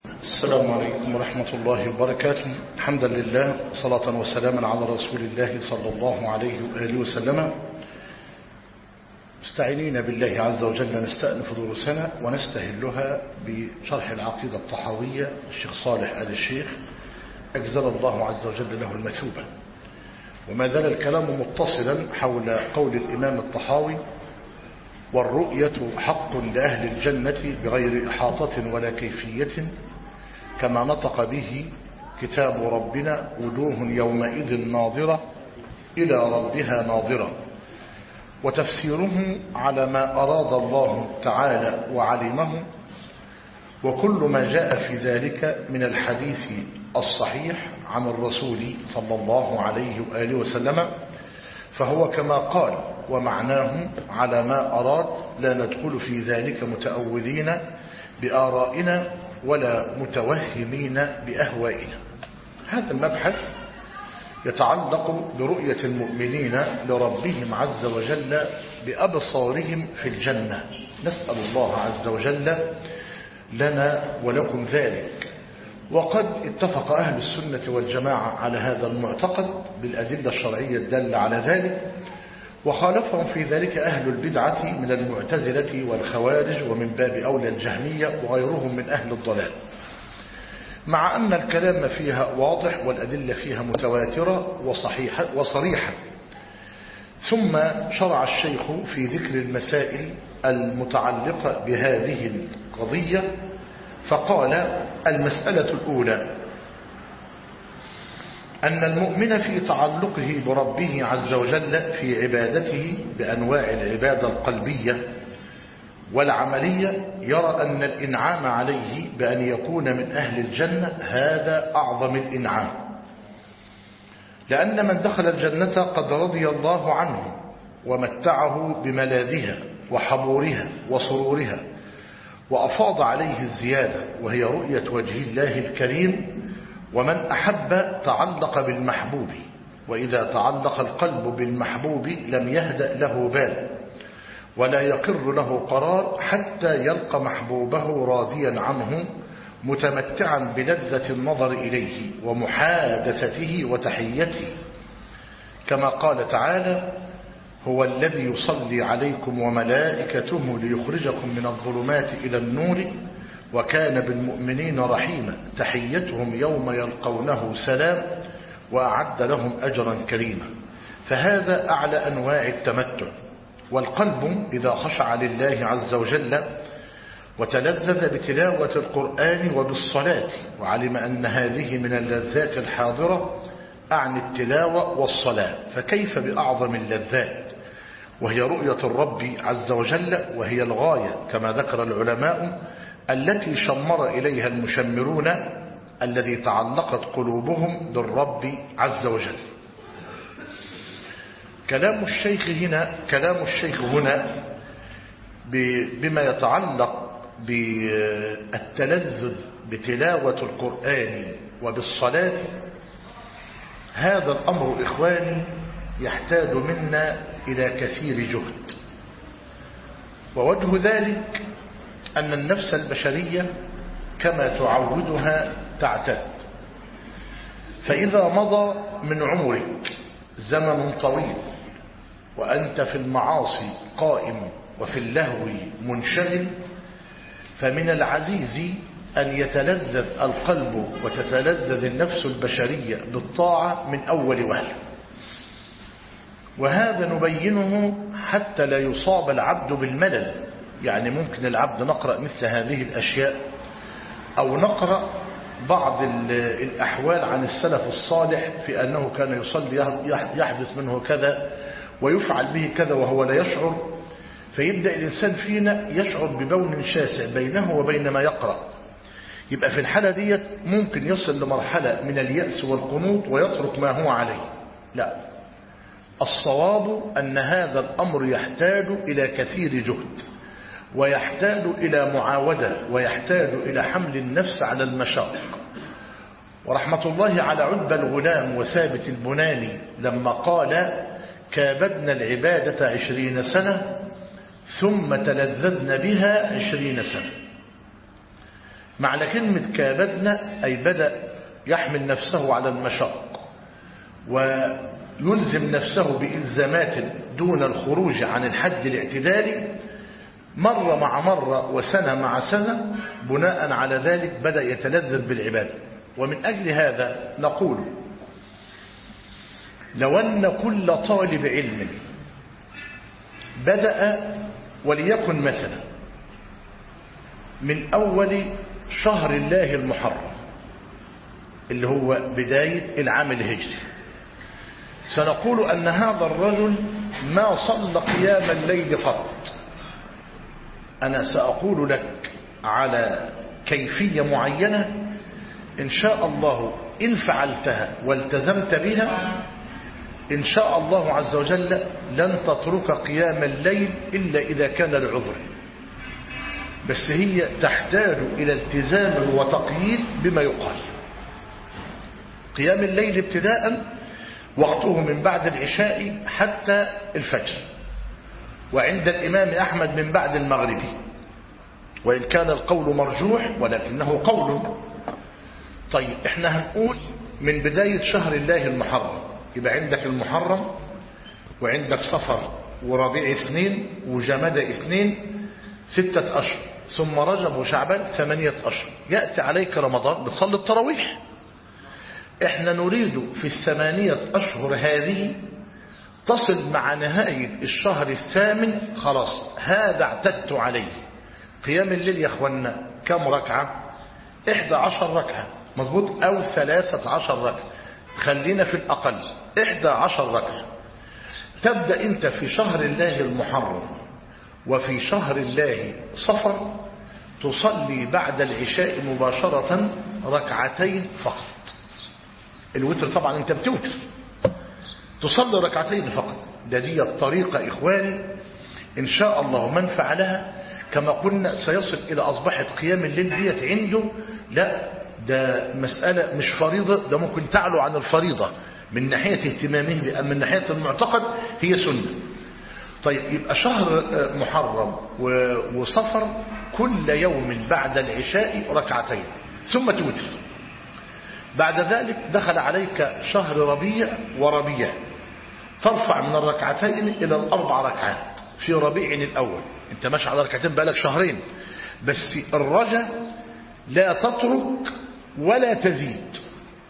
السلام عليكم ورحمة الله وبركاته. حمدا لله صلاة وسلاما على رسول الله صلى الله عليه وآله وسلم. مستعينين بالله عز وجل نستأنف دروسنا ونستهلها بشرح العقيدة الطحاوية الشيخ صالح آل الشيخ أجزل الله عز وجل له المثوبة. وما زال الكلام متصلا حول قول الإمام الطحاوي: والرؤية حق لأهل الجنة بغير إحاطة ولا كيفية، كما نطق به كتاب ربنا: وجوه يومئذ ناظرة إلى ربها ناظرة. وتفسيره على ما أراد الله تعالى وعلمه، وكل ما جاء في ذلك من الحديث الصحيح عن الرسول صلى الله عليه وآله وسلم فهو كما قال، ومعناه على ما أراد، لا ندخل في ذلك متأولين بآرائنا ولا متوهمين بأهوائنا. هذا المبحث يتعلق برؤية المؤمنين لربهم عز وجل بأبصارهم في الجنة. نسأل الله عز وجل لنا ولكم ذلك. وقد اتفق أهل السنة والجماعة على هذا المعتقد بالأدلة الشرعية الدالة على ذلك، وخالفهم في ذلك أهل البدعة من المعتزلة والخوارج، ومن باب أولى الجهمية وغيرهم من أهل الضلال، مع أن الكلام فيها واضح والأدلة فيها متواترة وصريحة. ثم شرع الشيخ في ذكر المسائل المتعلقة بهذه القضية، فقال: المسألة الأولى أن المؤمن في تعلقه بربه عز وجل في عبادته بأنواع العبادة القلبية والعملية يرى أن الإنعام عليه بأن يكون من أهل الجنة هذا أعظم الإنعام، لأن من دخل الجنة قد رضي الله عنه ومتعه بملاذها وحبورها وسرورها، وأفاض عليه الزيادة وهي رؤية وجه الله الكريم. ومن أحب تعلق بالمحبوب، وإذا تعلق القلب بالمحبوب لم يهدأ له بال ولا يقر له قرار حتى يلقى محبوبه راضيا عنه متمتعا بلذة النظر إليه ومحادثته وتحيته، كما قال تعالى: هو الذي يصلي عليكم وملائكته ليخرجكم من الظلمات إلى النور وكان بالمؤمنين رحيما تحيتهم يوم يلقونه سلام وأعد لهم أجرا كريما. فهذا أعلى أنواع التمتع. والقلب إذا خشع لله عز وجل وتلذذ بتلاوة القرآن وبالصلاة وعلم أن هذه من اللذات الحاضرة، أعني التلاوة والصلاة، فكيف بأعظم اللذات وهي رؤية الرب عز وجل، وهي الغاية كما ذكر العلماء التي شمر إليها المشمرون الذي تعلقت قلوبهم بالرب عز وجل. كلام الشيخ هنا بما يتعلق بالتلذذ بتلاوة القرآن وبالصلاة، هذا الأمر إخواني يحتاج منا إلى كثير جهد. ووجه ذلك أن النفس البشرية كما تعودها تعتاد، فإذا مضى من عمرك زمن طويل وأنت في المعاصي قائم وفي اللهو منشغل، فمن العزيز أن يتلذذ القلب وتتلذذ النفس البشرية بالطاعة من أول وهلة. وهذا نبينه حتى لا يصاب العبد بالملل. يعني ممكن العبد نقرأ مثل هذه الأشياء، أو نقرأ بعض الأحوال عن السلف الصالح في أنه كان يصلي يحدث منه كذا ويفعل به كذا وهو لا يشعر، فيبدأ الإنسان فينا يشعر ببون شاسع بينه وبين ما يقرأ. يبقى في الحالة دي ممكن يصل لمرحلة من اليأس والقنوط ويترك ما هو عليه. لا، الصواب أن هذا الأمر يحتاج إلى كثير جهد، ويحتاج إلى معاودة، ويحتاج إلى حمل النفس على المشاق. ورحمة الله على عتبة الغلام وثابت البناني لما قال: كابدنا العبادة 20 سنة ثم تلذذنا بها 20 سنة. معنى كلمة كابدنا أي بدأ يحمل نفسه على المشاق ويلزم نفسه بإلزامات دون الخروج عن الحد الاعتدالي مرة مع مرة وسنة مع سنة. بناء على ذلك بدأ يتلذذ بالعبادة. ومن أجل هذا نقول لو أن كل طالب علم بدأ وليكن مثلا من أول شهر الله المحرم اللي هو بداية العام الهجري، سنقول أن هذا الرجل ما صلى قيام الليل قط. أنا سأقول لك على كيفية معينة إن شاء الله إن فعلتها والتزمت بها إن شاء الله عز وجل لن تترك قيام الليل إلا إذا كان العذر، بس هي تحتاج إلى التزام وتقييد بما يقال. قيام الليل ابتداء وقته من بعد العشاء حتى الفجر، وعند الإمام أحمد من بعد المغرب، وإن كان القول مرجوح ولكنه قول. طيب احنا هنقول من بداية شهر الله المحرم، يبقى عندك المحرم وعندك صفر وربيع 2 وجمادى 2 6 أشهر، ثم رجب وشعبان 8 أشهر. يأتي عليك رمضان بتصلي التراويح. احنا نريد في 8 أشهر هذه تصل مع نهاية الشهر الثامن، خلاص هذا اعتدت عليه. قيام الليل يا اخوانا كم ركعة؟ 11 ركعة مظبوط، أو 13 ركعة، خلينا في الأقل 11 ركعة. تبدأ أنت في شهر الله المحرم وفي شهر الله صفر تصلي بعد العشاء مباشرة ركعتين فقط. الوتر طبعا أنت بتوتر، تصلي ركعتين فقط. دي الطريقة إخواني إن شاء الله من فعلها كما قلنا سيصل إلى أصبحت قيام الليل ديت عنده لا ده مسألة مش فريضة، ده ممكن تعلو عن الفريضة من ناحية اهتمامه بها، من ناحية المعتقد هي سنة. طيب يبقى شهر محرم وصفر كل يوم بعد العشاء ركعتين ثم توتر. بعد ذلك دخل عليك شهر ربيع وربيع، ترفع من الركعتين إلى الأربع ركعات في ربيع الأول. انت ماشي على ركعتين بقالك شهرين، بس الرجاء لا تترك ولا تزيد،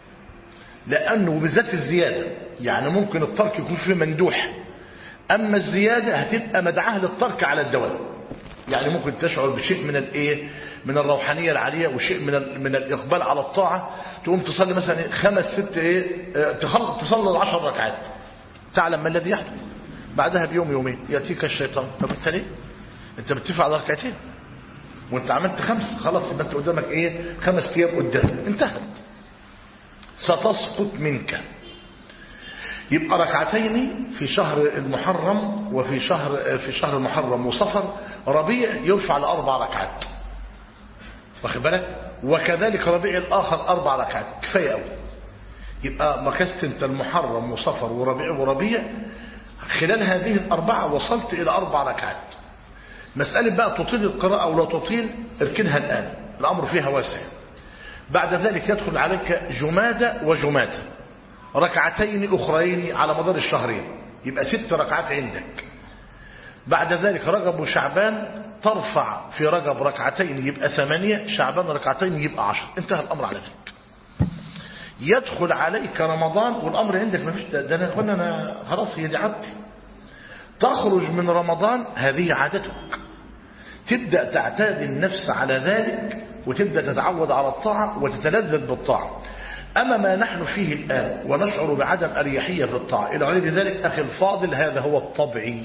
لأنه بالذات الزيادة يعني ممكن الترك يكون فيه مندوح، أما الزيادة هتبقى مدعاه للترك على الدوام. يعني ممكن تشعر بشيء من الايه من الروحانية العالية وشيء من الإقبال على الطاعة، تقوم تصلي مثلا 5 6 تصلي 10 ركعات، تعلم ما الذي يحدث بعدها بيوم يومين يأتيك الشيطان. طب انت ليه؟ انت بتدفع على ركعتين وانت عملت 5، خلاص يبقى انت قدامك 5 ايام قدام انتهت، ستسقط منك. يبقى ركعتين في شهر المحرم وفي شهر المحرم وصفر ربيع يرفع ل4 ركعات، واخد بالك؟ وكذلك ربيع الآخر 4 ركعات كفاية قوي. يبقى مكست انت المحرم وصفر وربيع خلال هذه الأربعة وصلت إلى 4 ركعات. مسألة بقى تطيل القراءة أو لا تطيل اركنها الآن، الأمر فيها واسع. بعد ذلك يدخل عليك جمادى وجمادى ركعتين أخرين على مدار الشهرين، يبقى 6 ركعات عندك. بعد ذلك رجب وشعبان ترفع في رجب ركعتين يبقى 8، شعبان ركعتين يبقى 10، انتهى الأمر على ذلك. يدخل عليك رمضان والأمر عندك ما فيش، ده أنا قلنا أنا خلاص هي دي عادتي. تخرج من رمضان هذه عادتك، تبدأ تعتاد النفس على ذلك وتبدأ تتعود على الطاعة وتتلذذ بالطاعة. أما ما نحن فيه الآن ونشعر بعدم أريحية في الطاعة إلى غير ذلك أخي الفاضل هذا هو الطبيعي.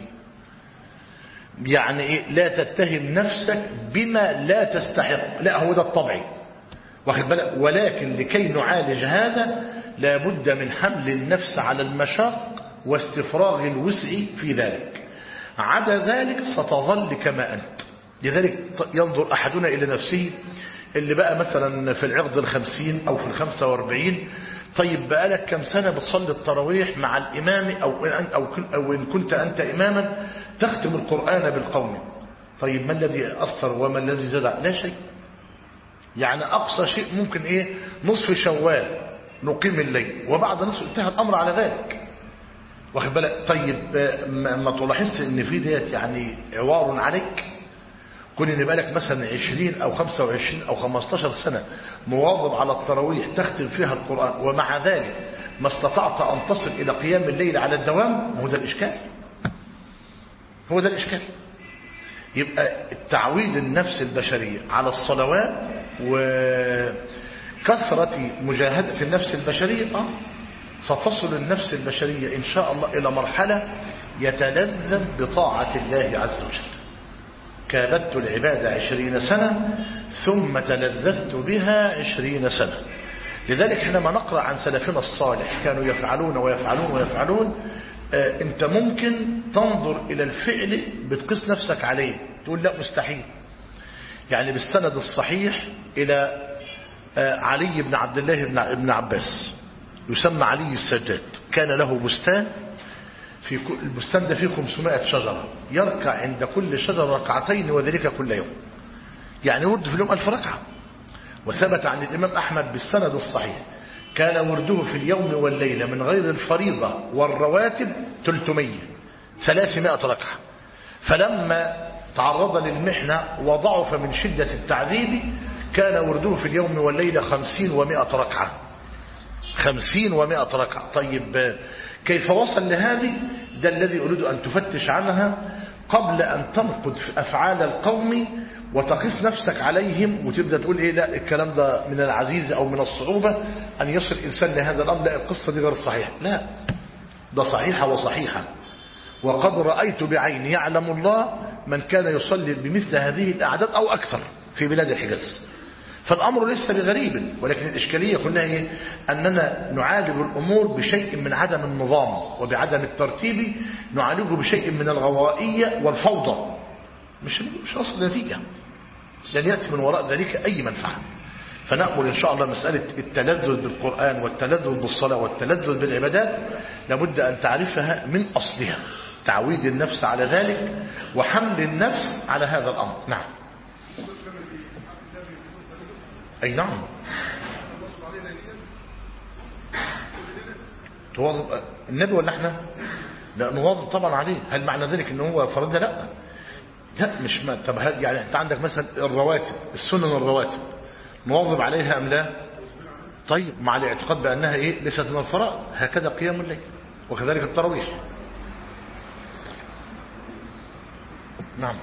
يعني إيه؟ لا تتهم نفسك بما لا تستحق، لا هو ده الطبيعي، واخد بالك؟ ولكن لكي نعالج هذا لابد من حمل النفس على المشاق واستفراغ الوسع في ذلك. عدا ذلك ستظل كما أنت. لذلك ينظر أحدنا إلى نفسه اللي بقى مثلا في العقد 50 أو في 45، طيب بقى لك كم سنة بتصلي التراويح مع الإمام أو إن كنت أنت إماما تختم القرآن بالقوم، طيب ما الذي أثر وما الذي زاد؟ لا شيء. يعني أقصى شيء ممكن إيه نصف شوال نقيم الليل، وبعد نصف انتهى الأمر على ذلك. واخد بالك؟ طيب ما تلاحظش ان في ديت يعني عوار عليك، كون ان بالك مثلا 20 أو 25 أو 15 سنة مواظب على التراويح تختم فيها القرآن، ومع ذلك ما استطعت أن تصل إلى قيام الليل على الدوام. هو ده الإشكال، هو ده الإشكال. يبقى التعويد النفس البشرية على الصلوات وكثرة مجاهدة النفس البشرية ستصل النفس البشرية إن شاء الله إلى مرحلة يتلذذ بطاعة الله عز وجل. كابدت العبادة 20 سنة ثم تلذذت بها 20 سنة. لذلك حينما نقرأ عن سلفنا الصالح كانوا يفعلون ويفعلون ويفعلون، انت ممكن تنظر إلى الفعل بتقيس نفسك عليه تقول لا مستحيل. يعني بالسند الصحيح إلى علي بن عبد الله بن عباس، يسمى علي السجاد، كان له بستان، في البستان ده فيه 500 شجرة، يركع عند كل شجرة ركعتين وذلك كل يوم، يعني ورد في اليوم 1000 ركعة. وثبت عن الإمام أحمد بالسند الصحيح كان ورده في اليوم والليلة من غير الفريضة والرواتب 300 ركعة. فلما تعرض للمحنة وضعف من شدة التعذيب كان ورده في اليوم والليلة 50 و100 ركعة، 50 و100 ركعة. طيب كيف وصل لهذه؟ ده الذي أريد أن تفتش عنها قبل أن تنقد في أفعال القوم وتقيس نفسك عليهم وتبدأ تقول إيه لا الكلام ده من العزيز أو من الصعوبة أن يصل إنسان لهذا الأمر. لا، القصة دي غير صحيحة، لا ده صحيحة وصحيحة. وقد رأيت بعيني يعلم الله من كان يصلي بمثل هذه الأعداد أو أكثر في بلاد الحجاز. فالأمر ليس بغريب، ولكن الإشكالية كلها إيه؟ أننا نعالج الأمور بشيء من عدم النظام وبعدم الترتيب، نعالجه بشيء من الغوائية والفوضى، مش أصل نتيجة، لن يأتي من وراء ذلك أي منفعة. فنأمل إن شاء الله مسألة التلذذ بالقرآن والتلذذ بالصلاة والتلذذ بالعبادات لابد أن تعرفها من أصلها، تعويد النفس على ذلك وحمل النفس على هذا الأمر. نعم، أي نعم، تواظب النبي ولا احنا؟ لا نواظب طبعا عليه. هل معنى ذلك ان هو فرض؟ لا لا، مش ما. طب هذه يعني انت عندك مثلا الرواتب، السنن الرواتب نواظب عليها ام لا؟ طيب مع الاعتقاد بانها ايه ليست من الفرائض، هكذا قيام الليل وكذلك التراويح. نعم.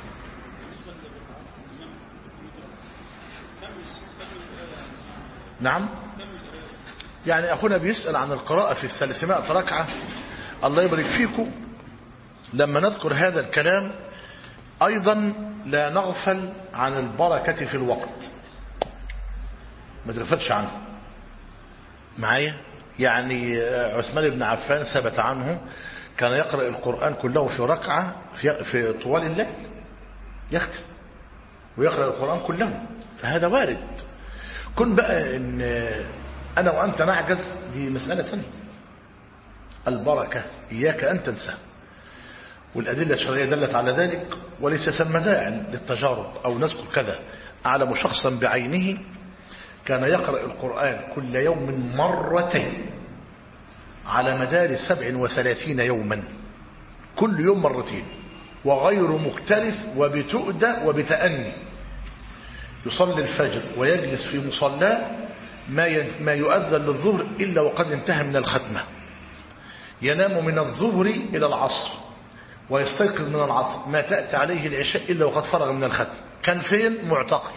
نعم، يعني أخونا بيسأل عن القراءة في 300 ركعة. الله يبارك فيكم، لما نذكر هذا الكلام أيضا لا نغفل عن البركة في الوقت، ما تغفلش عنه معايا. يعني عثمان بن عفان ثبت عنه كان يقرأ القرآن كله في ركعة في طوال الليل، يختم ويقرأ القرآن كله، فهذا وارد. كن بقى ان انا وانت نعجز دي مسألة ثانية. البركة اياك ان تنسى، والادلة الشرعية دلت على ذلك، وليس ثم داع للتجارب او نذكر كذا. اعلم شخصا بعينه كان يقرأ القرآن كل يوم مرتين على مدار 37 يوما، كل يوم مرتين، وغير مكترث وبتؤدى وبتأني. يصلي الفجر ويجلس في مصلاه ما يؤذن للظهر إلا وقد انتهى من الختمة، ينام من الظهر إلى العصر ويستيقظ من العصر ما تأتي عليه العشاء إلا وقد فرغ من الختم. كان فين؟ معتقل،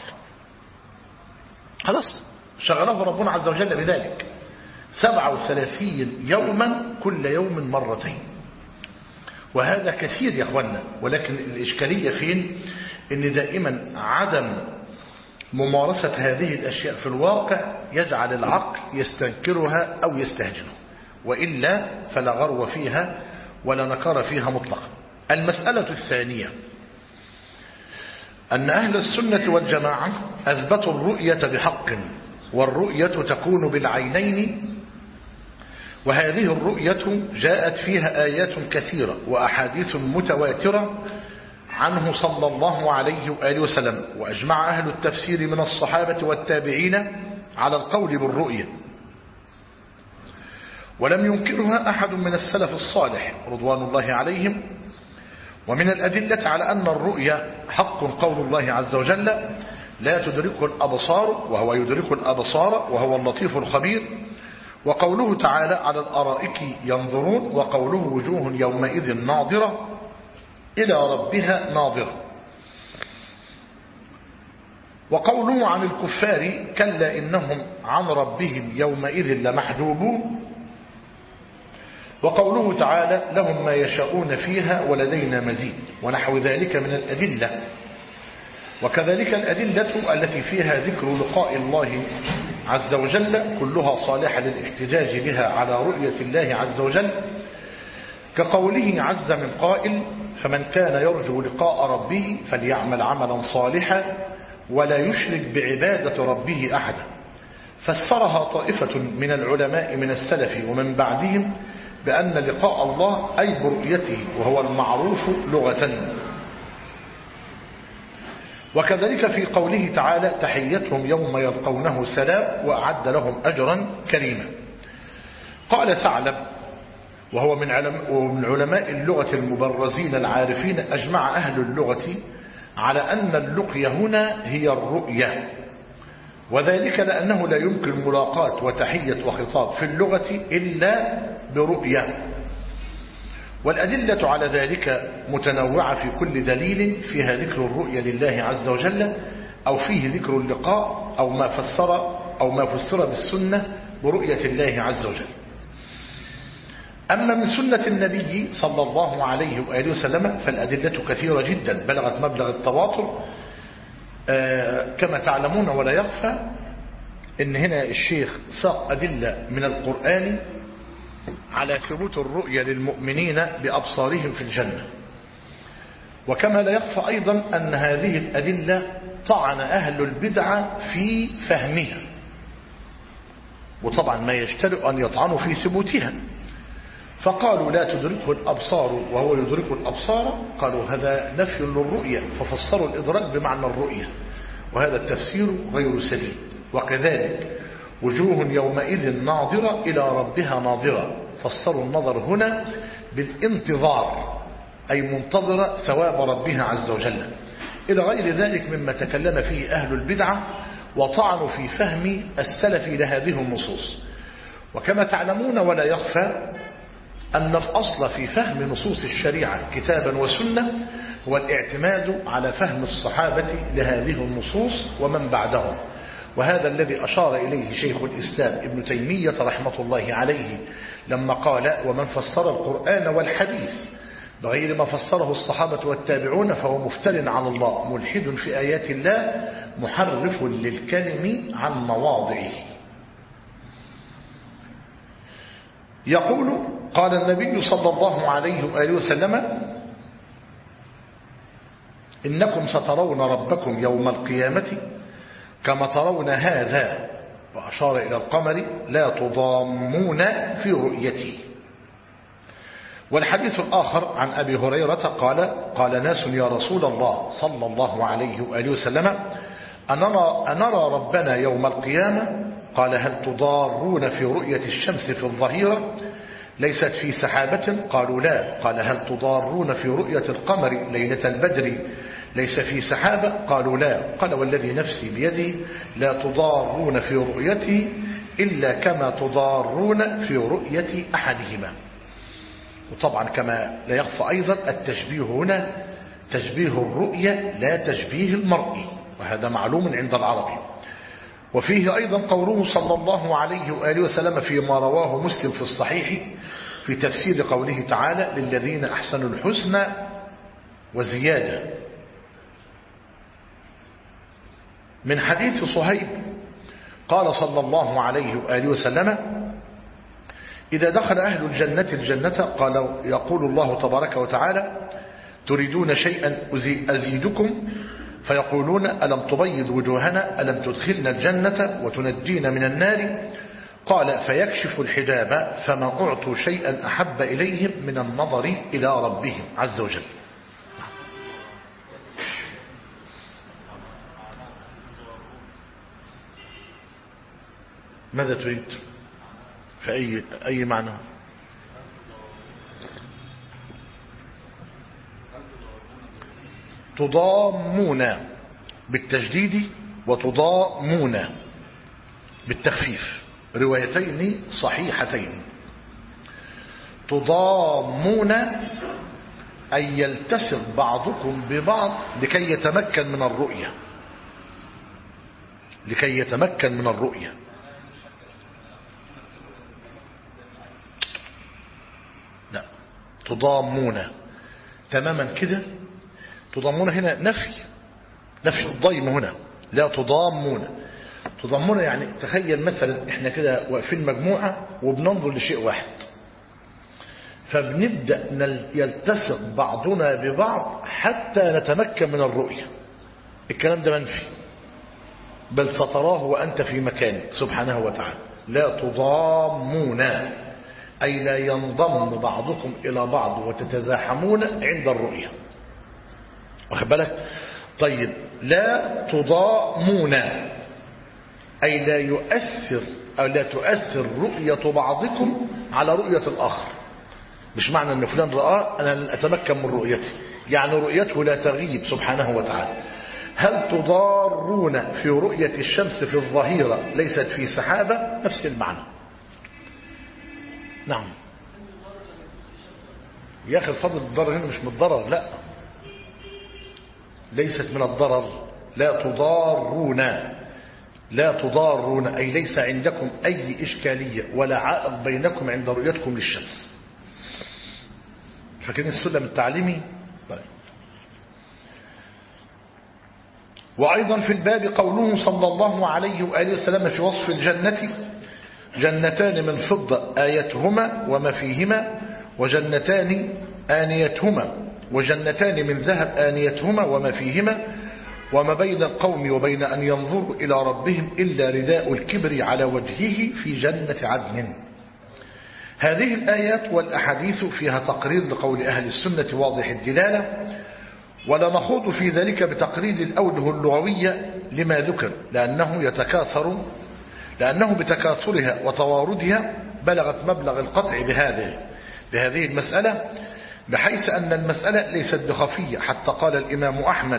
خلاص شغله ربنا عز وجل بذلك. 37 يوما كل يوم مرتين، وهذا كثير يا اخوانا. ولكن الإشكالية فين؟ ان دائما عدم ممارسة هذه الأشياء في الواقع يجعل العقل يستنكرها أو يستهجنها، وإلا فلا غرو فيها ولا نكار فيها مطلقا. المسألة الثانية أن أهل السنة والجماعة أثبتوا الرؤية بحق، والرؤية تكون بالعينين، وهذه الرؤية جاءت فيها آيات كثيرة وأحاديث متواترة عنه صلى الله عليه وآله وسلم. وأجمع أهل التفسير من الصحابة والتابعين على القول بالرؤية، ولم ينكرها أحد من السلف الصالح رضوان الله عليهم. ومن الأدلة على أن الرؤيا حق قول الله عز وجل: لا تدركه الأبصار وهو يدرك الأبصار وهو اللطيف الخبير. وقوله تعالى: على الأرائك ينظرون. وقوله: وجوه يومئذ ناظرة إلى ربها ناظرة. وقوله عن الكفار: كلا إنهم عن ربهم يومئذ لمحجوبون. وقوله تعالى: لهم ما يشاءون فيها ولدينا مزيد، ونحو ذلك من الأدلة. وكذلك الأدلة التي فيها ذكر لقاء الله عز وجل كلها صالحة للاحتجاج بها على رؤية الله عز وجل، كقوله عز من قائل: فمن كان يرجو لقاء ربه فليعمل عملا صالحا ولا يشرك بعبادة ربه أحدا. فسرها طائفة من العلماء من السلف ومن بعدهم بأن لقاء الله أي برؤيته، وهو المعروف لغة. وكذلك في قوله تعالى: تحيتهم يوم يلقونه سلام وأعد لهم أجرا كريما. قال ثعلب وهو من علماء اللغة المبرزين العارفين: أجمع أهل اللغة على أن اللقية هنا هي الرؤية، وذلك لأنه لا يمكن ملاقاة وتحية وخطاب في اللغة إلا برؤية. والأدلة على ذلك متنوعة، في كل دليل فيها ذكر الرؤية لله عز وجل، أو فيه ذكر اللقاء، أو ما فسر بالسنة برؤية الله عز وجل. أما من سنة النبي صلى الله عليه وآله وسلم فالأدلة كثيرة جدا بلغت مبلغ التواتر، كما تعلمون. ولا يخفى إن هنا الشيخ ساق أدلة من القرآن على ثبوت الرؤية للمؤمنين بأبصارهم في الجنة. وكما لا يخفى أيضا أن هذه الأدلة طعن أهل البدعة في فهمها، وطبعا ما يجترئ أن يطعنوا في ثبوتها. فقالوا: لا تدركه الأبصار وهو يدرك الأبصار. قالوا: هذا نفي للرؤية، ففسروا الإدراك بمعنى الرؤية، وهذا التفسير غير سديد. وكذلك وجوه يومئذ ناظرة إلى ربها ناظرة، فسروا النظر هنا بالانتظار، أي منتظرة ثواب ربها عز وجل، إلى غير ذلك مما تكلم فيه أهل البدعة وطعنوا في فهم السلف لهذه النصوص. وكما تعلمون ولا يخفى أن الأصل في فهم نصوص الشريعة كتابا وسنة هو الاعتماد على فهم الصحابة لهذه النصوص ومن بعدهم. وهذا الذي أشار إليه شيخ الإسلام ابن تيمية رحمة الله عليه لما قال: ومن فسر القرآن والحديث بغير ما فسره الصحابة والتابعون فهو مفتر على الله، ملحد في آيات الله، محرف للكلم عن مواضعه. يقول: قال النبي صلى الله عليه وآله وسلم: إنكم سترون ربكم يوم القيامة كما ترون هذا، وأشار إلى القمر، لا تضامون في رؤيته. والحديث الآخر عن أبي هريرة قال: قال ناس يا رسول الله صلى الله عليه وآله وسلم: أنرى ربنا يوم القيامة؟ قال: هل تضارون في رؤية الشمس في الظهيرة ليست في سحابة؟ قالوا: لا. قال: هل تضارون في رؤية القمر ليلة البدر ليس في سحابة؟ قالوا: لا. قال: والذي نفسي بيده لا تضارون في رؤيته إلا كما تضارون في رؤية أحدهما. وطبعا كما لا يخفى أيضا التشبيه هنا تشبيه الرؤية لا تشبيه المرء، وهذا معلوم عند العرب. وفيه أيضا قوله صلى الله عليه وآله وسلم فيما رواه مسلم في الصحيح في تفسير قوله تعالى: للذين أحسنوا الحسنى وزيادة، من حديث صهيب قال صلى الله عليه وآله وسلم: إذا دخل أهل الجنة الجنة قال يقول الله تبارك وتعالى: تريدون شيئا أزيدكم؟ فيقولون: ألم تبيض وجوهنا؟ ألم تدخلنا الجنة وتنجينا من النار؟ قال: فيكشف الحجاب فما أعطوا شيئا أحب إليهم من النظر إلى ربهم عز وجل. ماذا تريد في أي معنى؟ تضامون بالتجديد وتضامون بالتخفيف، روايتين صحيحتين. تضامون أن يلتصق بعضكم ببعض لكي يتمكن من الرؤية، لكي يتمكن من الرؤية. لا، تضامون تماما كده. تضامون هنا نفي الضيم هنا، لا تضامون. تضامون يعني تخيل مثلا احنا كده واقفين مجموعة وبننظر لشيء واحد، فبنبدأ يلتصق بعضنا ببعض حتى نتمكن من الرؤية. الكلام ده منفي، بل ستراه وأنت في مكانك سبحانه وتعالى. لا تضامون أي لا ينضم بعضكم إلى بعض وتتزاحمون عند الرؤية، واخد بالك؟ طيب لا تضامون أي لا يؤثر أو لا تؤثر رؤية بعضكم على رؤية الآخر. مش معنى أن فلان رأى أنا لن أتمكن من رؤيته، يعني رؤيته لا تغيب سبحانه وتعالى. هل تضارون في رؤية الشمس في الظهيرة ليست في سحابة؟ نفس المعنى. نعم يا أخي الفضل، الضرر هنا مش من الضرر، لا ليست من الضرر. لا تضارون، لا تضارون أي ليس عندكم أي إشكالية ولا عائق بينكم عند رؤيتكم للشمس. فاكرين السلم التعليمي؟ طيب. وأيضا في الباب قوله صلى الله عليه وآله وسلم في وصف الجنة: جنتان من فضة آيتهما وما فيهما، وجنتان آنيتهما، وجنتان من ذهب آنيتهما وما فيهما، وما بين القوم وبين أن ينظروا إلى ربهم إلا رداء الكبر على وجهه في جنة عدن. هذه الآيات والأحاديث فيها تقرير لقول أهل السنة واضح الدلالة، ولا نخوض في ذلك بتقرير الأوجه اللغوية لما ذكر، لأنه بتكاثرها وتواردها بلغت مبلغ القطع بهذه المسألة، بحيث أن المسألة ليست بخفية. حتى قال الإمام أحمد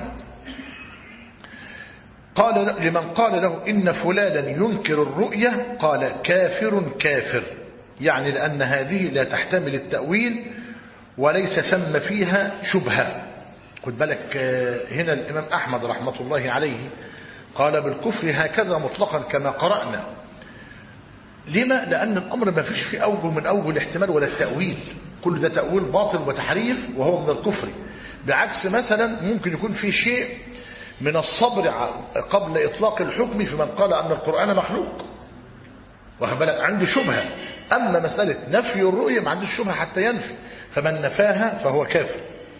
قال لمن قال له إن فلانا ينكر الرؤية قال كافر، يعني لأن هذه لا تحتمل التأويل وليس ثم فيها شبهة. خد بالك هنا الإمام أحمد رحمة الله عليه قال بالكفر هكذا مطلقا كما قرأنا. لما؟ لأن الأمر ما فيش في أوجه من أوجه الاحتمال ولا التأويل، كل ده تأويل باطل وتحريف وهو من الكفر. بعكس مثلا ممكن يكون في شيء من الصبر قبل إطلاق الحكم في من قال أن القرآن مخلوق، واخد بالك؟ عنده شبهة. أما مسألة نفي الرؤية ما عندوش شبهة حتى ينفي، فمن نفاها فهو كافر.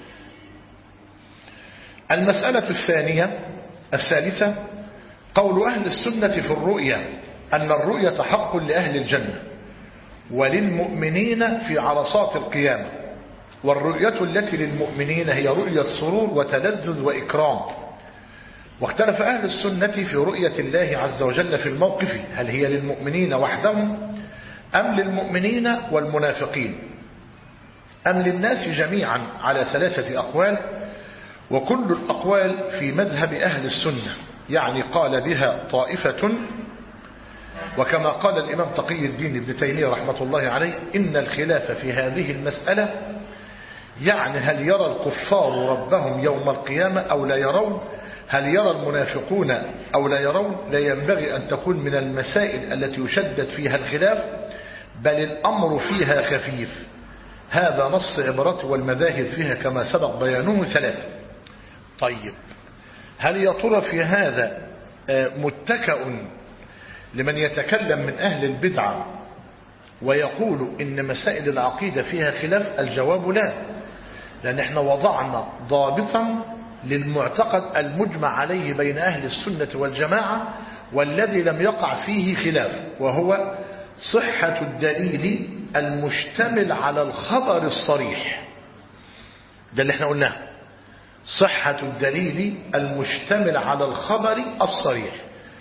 المسألة الثالثة قول أهل السنة في الرؤيا أن الرؤية حق لأهل الجنة وللمؤمنين في عرصات القيامة، والرؤية التي للمؤمنين هي رؤية سرور وتلذذ وإكرام. واختلف أهل السنة في رؤية الله عز وجل في الموقف، هل هي للمؤمنين وحدهم أم للمؤمنين والمنافقين أم للناس جميعا، على 3 أقوال، وكل الأقوال في مذهب أهل السنة، يعني قال بها طائفة. وكما قال الإمام تقي الدين ابن تيمية رحمة الله عليه إن الخلاف في هذه المسألة يعني هل يرى الكفار ربهم يوم القيامة أو لا يرون، هل يرى المنافقون أو لا يرون، لا ينبغي أن تكون من المسائل التي يشدد فيها الخلاف، بل الأمر فيها خفيف. هذا نص عبرته، والمذاهب فيها كما سبق بيانه 3. طيب هل يا ترى في هذا متكأ لمن يتكلم من أهل البدعة ويقول إن مسائل العقيدة فيها خلاف؟ الجواب لا، لأن احنا وضعنا ضابطا للمعتقد المجمع عليه بين أهل السنة والجماعة والذي لم يقع فيه خلاف، وهو صحة الدليل المشتمل على الخبر الصريح. ده اللي احنا قلناه، صحة الدليل المشتمل على الخبر الصريح.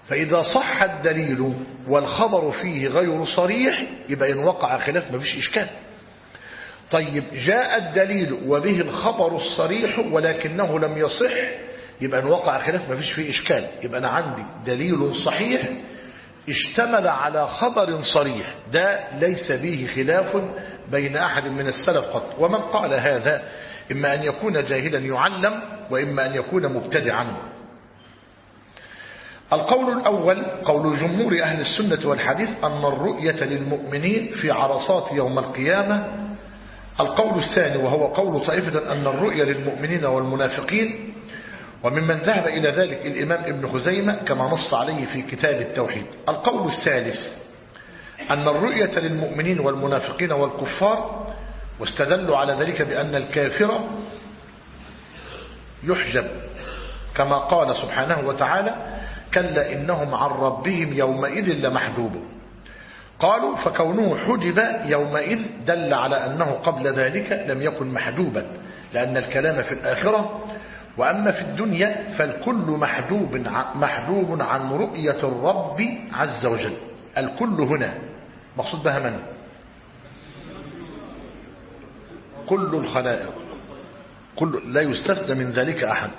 فإذا صح الدليل والخبر فيه غير صريح يبقى إن وقع خلاف ما فيش إشكال. طيب جاء الدليل وبه الخبر الصريح ولكنه لم يصح يبقى إن وقع خلاف ما فيش فيه إشكال. يبقى أنا عندي دليل صحيح اشتمل على خبر صريح، ده ليس به خلاف بين أحد من السلف قط. ومن قال هذا إما أن يكون جاهلا يعلم وإما أن يكون مبتدعا. القول الأول قول جمهور أهل السنة والحديث أن الرؤية للمؤمنين في عرصات يوم القيامة. القول الثاني وهو قول طائفة أن الرؤية للمؤمنين والمنافقين، وممن ذهب إلى ذلك الإمام ابن خزيمة كما نص عليه في كتاب التوحيد. القول الثالث أن الرؤية للمؤمنين والمنافقين والكفار، واستدلوا على ذلك بأن الكافر يحجب كما قال سبحانه وتعالى كلا إنهم عن ربهم يومئذ لمحجوبون. قالوا فكونه حجب يومئذ دل على أنه قبل ذلك لم يكن محجوبا، لأن الكلام في الآخرة، وأما في الدنيا فالكل محجوب عن رؤية الرب عز وجل. الكل هنا مقصود بها من؟ كل الخلائق، كل لا يستثنى من ذلك أحد،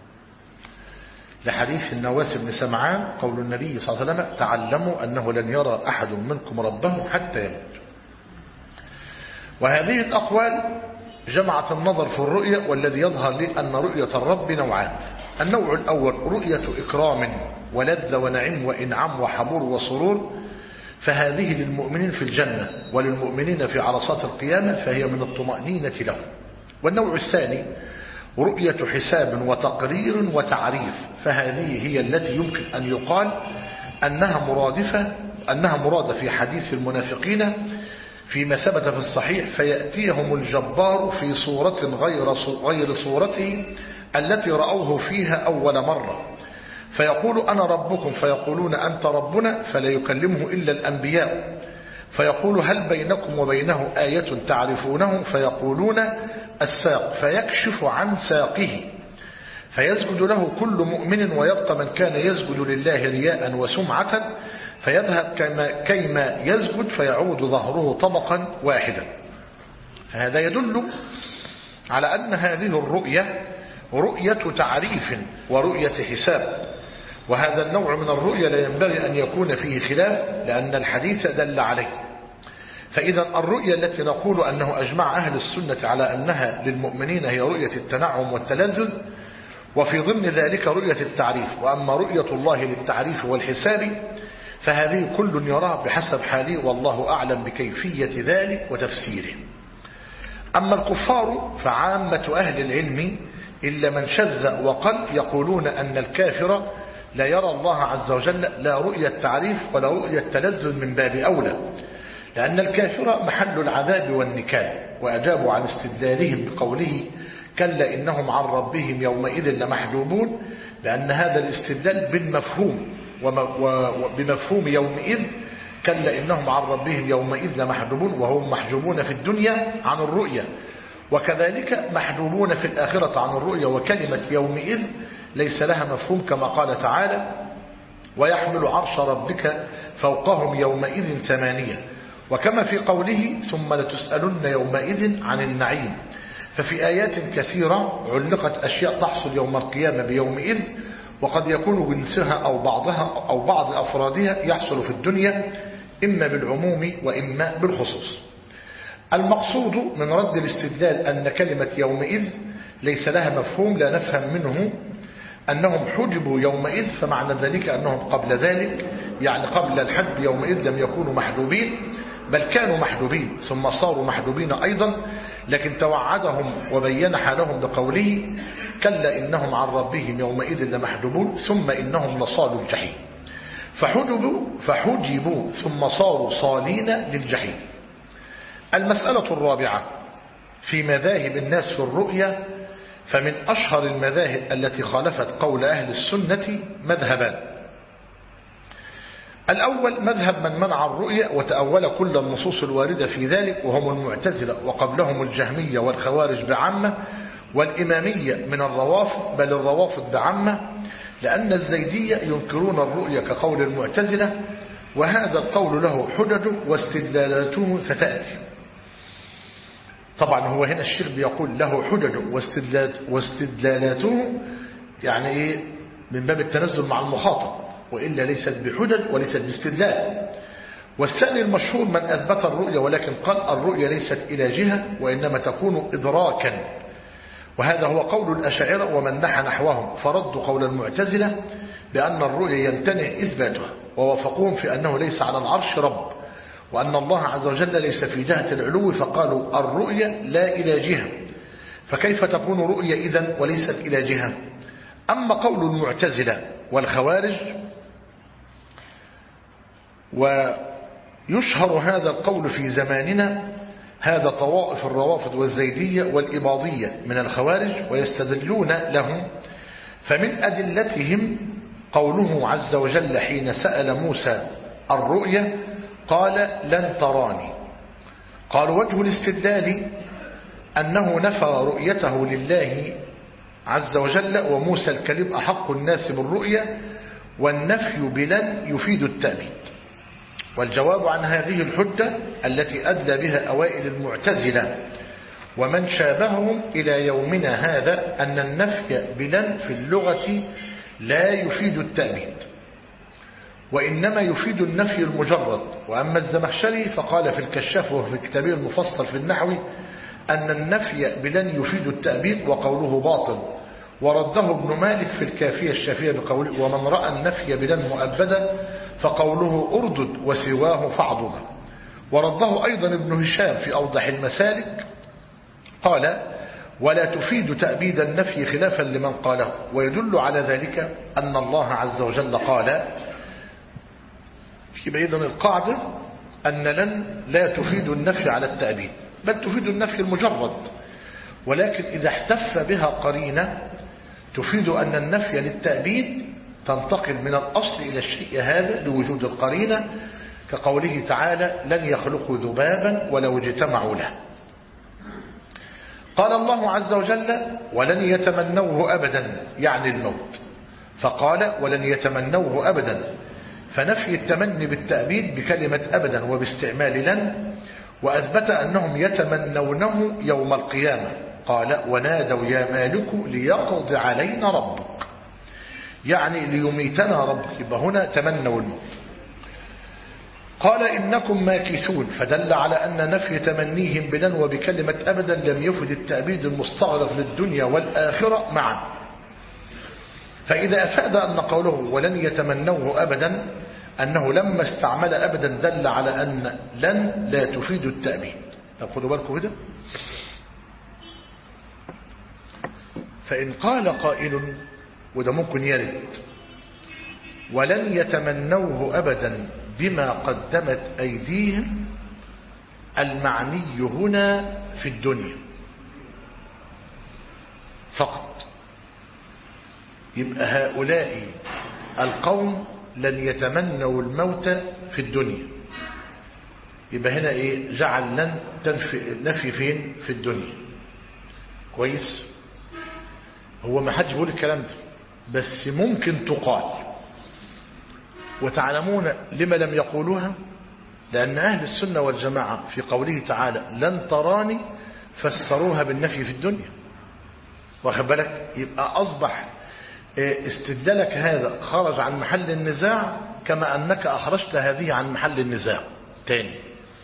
لحديث النواس بن سمعان قول النبي صلى الله عليه وسلم تعلموا أنه لن يرى أحد منكم ربه حتى يموت. وهذه الأقوال جمعت النظر في الرؤية، والذي يظهر لي أن رؤية الرب نوعان. النوع الأول رؤية إكرام ولذة ونعيم وإنعام وحبور وسرور، فهذه للمؤمنين في الجنة وللمؤمنين في عرصات القيامة، فهي من الطمأنينة لهم. والنوع الثاني رؤية حساب وتقرير وتعريف، فهذه هي التي يمكن أن يقال أنها مرادة في حديث المنافقين فيما ثبت في الصحيح فيأتيهم الجبار في صورة غير صورته التي رأوه فيها أول مرة، فيقول أنا ربكم، فيقولون أنت ربنا، فلا يكلمه إلا الأنبياء، فيقول هل بينكم وبينه آية تعرفونه؟ فيقولون الساق، فيكشف عن ساقه فيسجد له كل مؤمن، ويبقى من كان يسجد لله رياء وسمعة، فيذهب كيما يسجد فيعود ظهره طبقا واحدا. فهذا يدل على أن هذه الرؤية رؤية تعريف ورؤية حساب، وهذا النوع من الرؤية لا ينبغي أن يكون فيه خلاف لأن الحديث دل عليه. فإذا الرؤية التي نقول أنه أجمع أهل السنة على أنها للمؤمنين هي رؤية التنعم والتلذذ، وفي ضمن ذلك رؤية التعريف. وأما رؤية الله للتعريف والحساب فهذه كل يراه بحسب حاله، والله أعلم بكيفية ذلك وتفسيره. أما الكفار فعامة أهل العلم إلا من شذ وقل يقولون أن الكافر لا يرى الله عز وجل لا رؤية تعريف ولا رؤية تلذذ من باب أولى، لأن الكافر محل العذاب والنكال. وأجابوا عن استدلالهم بقوله كلا إنهم عن ربهم يومئذ لمحجوبون، لأن هذا الاستدلال بالمفهوم وبمفهوم يومئذ كلا إنهم عن ربهم يومئذ لمحجوبون، وهم محجوبون في الدنيا عن الرؤية، وكذلك محجوبون في الآخرة عن الرؤية. وكلمة يومئذ ليس لها مفهوم كما قال تعالى ويحمل عرش ربك فوقهم يومئذ ثمانية، وكما في قوله ثم لتسألن يومئذ عن النعيم. ففي آيات كثيرة علقت أشياء تحصل يوم القيامة بيومئذ، وقد يكون جنسها أو بعضها أو بعض أفرادها يحصل في الدنيا إما بالعموم وإما بالخصوص. المقصود من رد الاستدلال أن كلمة يومئذ ليس لها مفهوم لا نفهم منه أنهم حجبوا يومئذ، فمعنى ذلك أنهم قبل ذلك يعني قبل الحجب يومئذ لم يكونوا محجوبين، بل كانوا محجوبين ثم صاروا محجوبين أيضا، لكن توعدهم وبين حالهم بقوله كلا إنهم عن ربهم يومئذ لمحجوبون ثم إنهم لصالوا الجحيم. فحجبوا ثم صاروا صالين للجحيم. المسألة الرابعة في مذاهب الناس في الرؤيا، فمن أشهر المذاهب التي خالفت قول أهل السنة مذهبان. الأول مذهب من منع الرؤيا وتأول كل النصوص الواردة في ذلك، وهم المعتزلة وقبلهم الجهمية والخوارج بعامة والإمامية من الروافض، بل الروافض بعامة. لأن الزيدية ينكرون الرؤية كقول المعتزلة، وهذا القول له حجج واستدلالاته ستأتي. طبعا هو هنا الشيخ بيقول له حجج واستدلالاته، يعني إيه؟ من باب التنزل مع المخاطب، وإلا ليست بحجج وليست باستدلال. والثاني المشهور من أثبت الرؤية ولكن قال الرؤية ليست إلى جهة وإنما تكون إدراكا، وهذا هو قول الأشاعرة ومن نحى نحوهم، فردوا قول المعتزلة بأن الرؤية يمتنع إثباتها، ووافقوهم في أنه ليس على العرش رب، وأن الله عز وجل ليس في جهة العلو، فقالوا الرؤية لا إلى جهة، فكيف تكون رؤية إذن وليست إلى جهة؟ أما قول المعتزلة والخوارج، ويشهر هذا القول في زماننا، هذا طوائف الروافض والزيدية والإباضية من الخوارج، ويستدلون لهم. فمن أدلتهم قوله عز وجل حين سأل موسى الرؤية قال لن تراني. قالوا وجه الاستدلال أنه نفى رؤيته لله عز وجل، وموسى الكليم أحق الناس بالرؤية، والنفي بلن يفيد التأبيد. والجواب عن هذه الحجة التي أدلى بها أوائل المعتزلة ومن شابههم إلى يومنا هذا أن النفي بلن في اللغة لا يفيد التأبيد، وإنما يفيد النفي المجرد. وأما الزمخشري فقال في الكشاف وفي كتابه المفصل في النحو أن النفي بلن يفيد التأبيد وقوله باطل، ورده ابن مالك في الكافية الشافية بقوله ومن رأى النفي بلن مؤبدا فقوله أردد وسواه فاعضد. ورده أيضا ابن هشام في أوضح المسالك قال ولا تفيد تأبيد النفي خلافا لمن قاله، ويدل على ذلك أن الله عز وجل قال. يبقى إذن القاعدة أن لن لا تفيد النفي على التأبيد، بل تفيد النفي المجرد، ولكن إذا احتف بها قرينة تفيد أن النفي للتأبيد تنتقل من الأصل إلى الشيء هذا لوجود القرينة، كقوله تعالى لن يخلقوا ذبابا ولو اجتمعوا له. قال الله عز وجل ولن يتمنوه أبدا، يعني الموت، فقال ولن يتمنوه أبدا، فنفي التمني بالتأبيد بكلمة أبدا وباستعمال لن، وأثبت أنهم يتمنونه يوم القيامة. قال ونادوا يا مالك ليقضي علينا ربك، يعني ليميتنا ربك، يبقى هنا تمنوا الموت. قال إنكم ماكثون، فدل على أن نفي تمنيهم بلن وبكلمة أبدا لم يفد التأبيد المستغرق للدنيا والآخرة معا. فإذا أفاد أن قوله ولن يتمنوه أبدا أنه لما استعمل أبدا دل على أن لن لا تفيد التأبيد. طب خدوا بالكم كده، فإن قال قائل، وده ممكن يرد، ولن يتمنوه أبدا بما قدمت أيديهم، المعني هنا في الدنيا فقط، يبقى هؤلاء القوم لن يتمنوا الموت في الدنيا، يبقى هنا ايه؟ جعل لن نفي فين؟ في الدنيا. كويس؟ هو ما حدش بيقول الكلام ده، بس ممكن تقال. وتعلمون لما لم يقولوها؟ لأن أهل السنة والجماعة في قوله تعالى لن تراني فسروها بالنفي في الدنيا. واخد بالك؟ يبقى أصبح استدلالك هذا خرج عن محل النزاع، كما أنك أخرجت هذه عن محل النزاع. تاني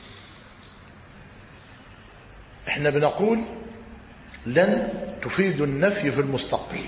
احنا بنقول لن تفيد النفي في المستقبل،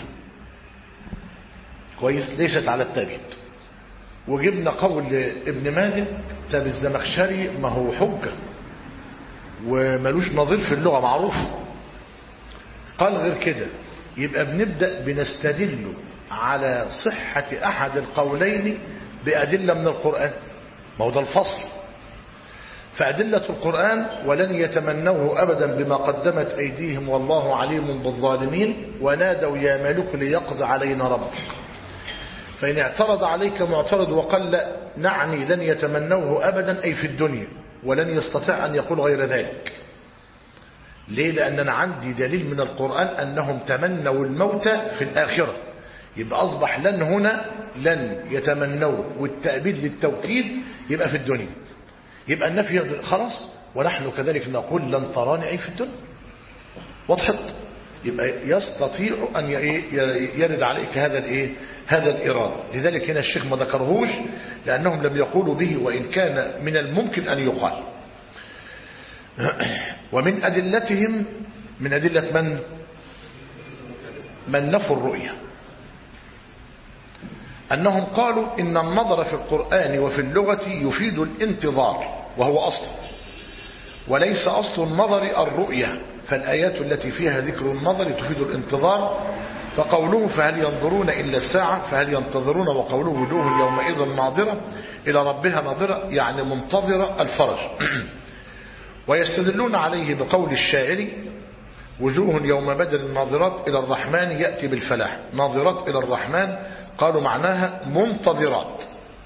كويس؟ ليست على التأبيد. وجبنا قول ابن مالك تاب الزمخشري، ما هو حجة وملوش نظير في اللغة معروفة. قال غير كده يبقى بنبدأ بنستدل على صحة أحد القولين بأدلة من القرآن، ما هو ده الفصل. فأدلة القرآن ولن يتمنوه أبدا بما قدمت أيديهم والله عليم بالظالمين، ونادوا يا مالك ليقضي علينا ربك. فإن اعترض عليك معترض وقال لا نعني لن يتمنوه أبدا أي في الدنيا، ولن يستطيع أن يقول غير ذلك. ليه؟ لأن أنا عندي دليل من القرآن أنهم تمنوا الموت في الآخرة، يبقى أصبح لن هنا لن يتمنوا، والتأبيد للتوكيد يبقى في الدنيا. يبقى النفي خلاص. ونحن كذلك نقول لن تراني أي في الدنيا. وضحت؟ يبقى يستطيع أن يرد عليك هذا الإرادة. لذلك هنا الشيخ ما ذكرهوش لأنهم لم يقولوا به، وإن كان من الممكن أن يقال. ومن أدلتهم، من أدلة من نفوا الرؤية، أنهم قالوا إن النظر في القرآن وفي اللغة يفيد الانتظار، وهو أصل، وليس أصل النظر الرؤية، فالآيات التي فيها ذكر النظر تفيد الانتظار. فقوله فهل ينظرون إلا الساعة فهل ينتظرون، وقوله وجوه يومئذ ناظرة إلى ربها ناظرة، يعني منتظرة الفرج. ويستدلون عليه بقول الشاعر وجوه يوم بدر ناظرات إلى الرحمن يأتي بالفلاح. ناظرات إلى الرحمن قالوا معناها منتظرات.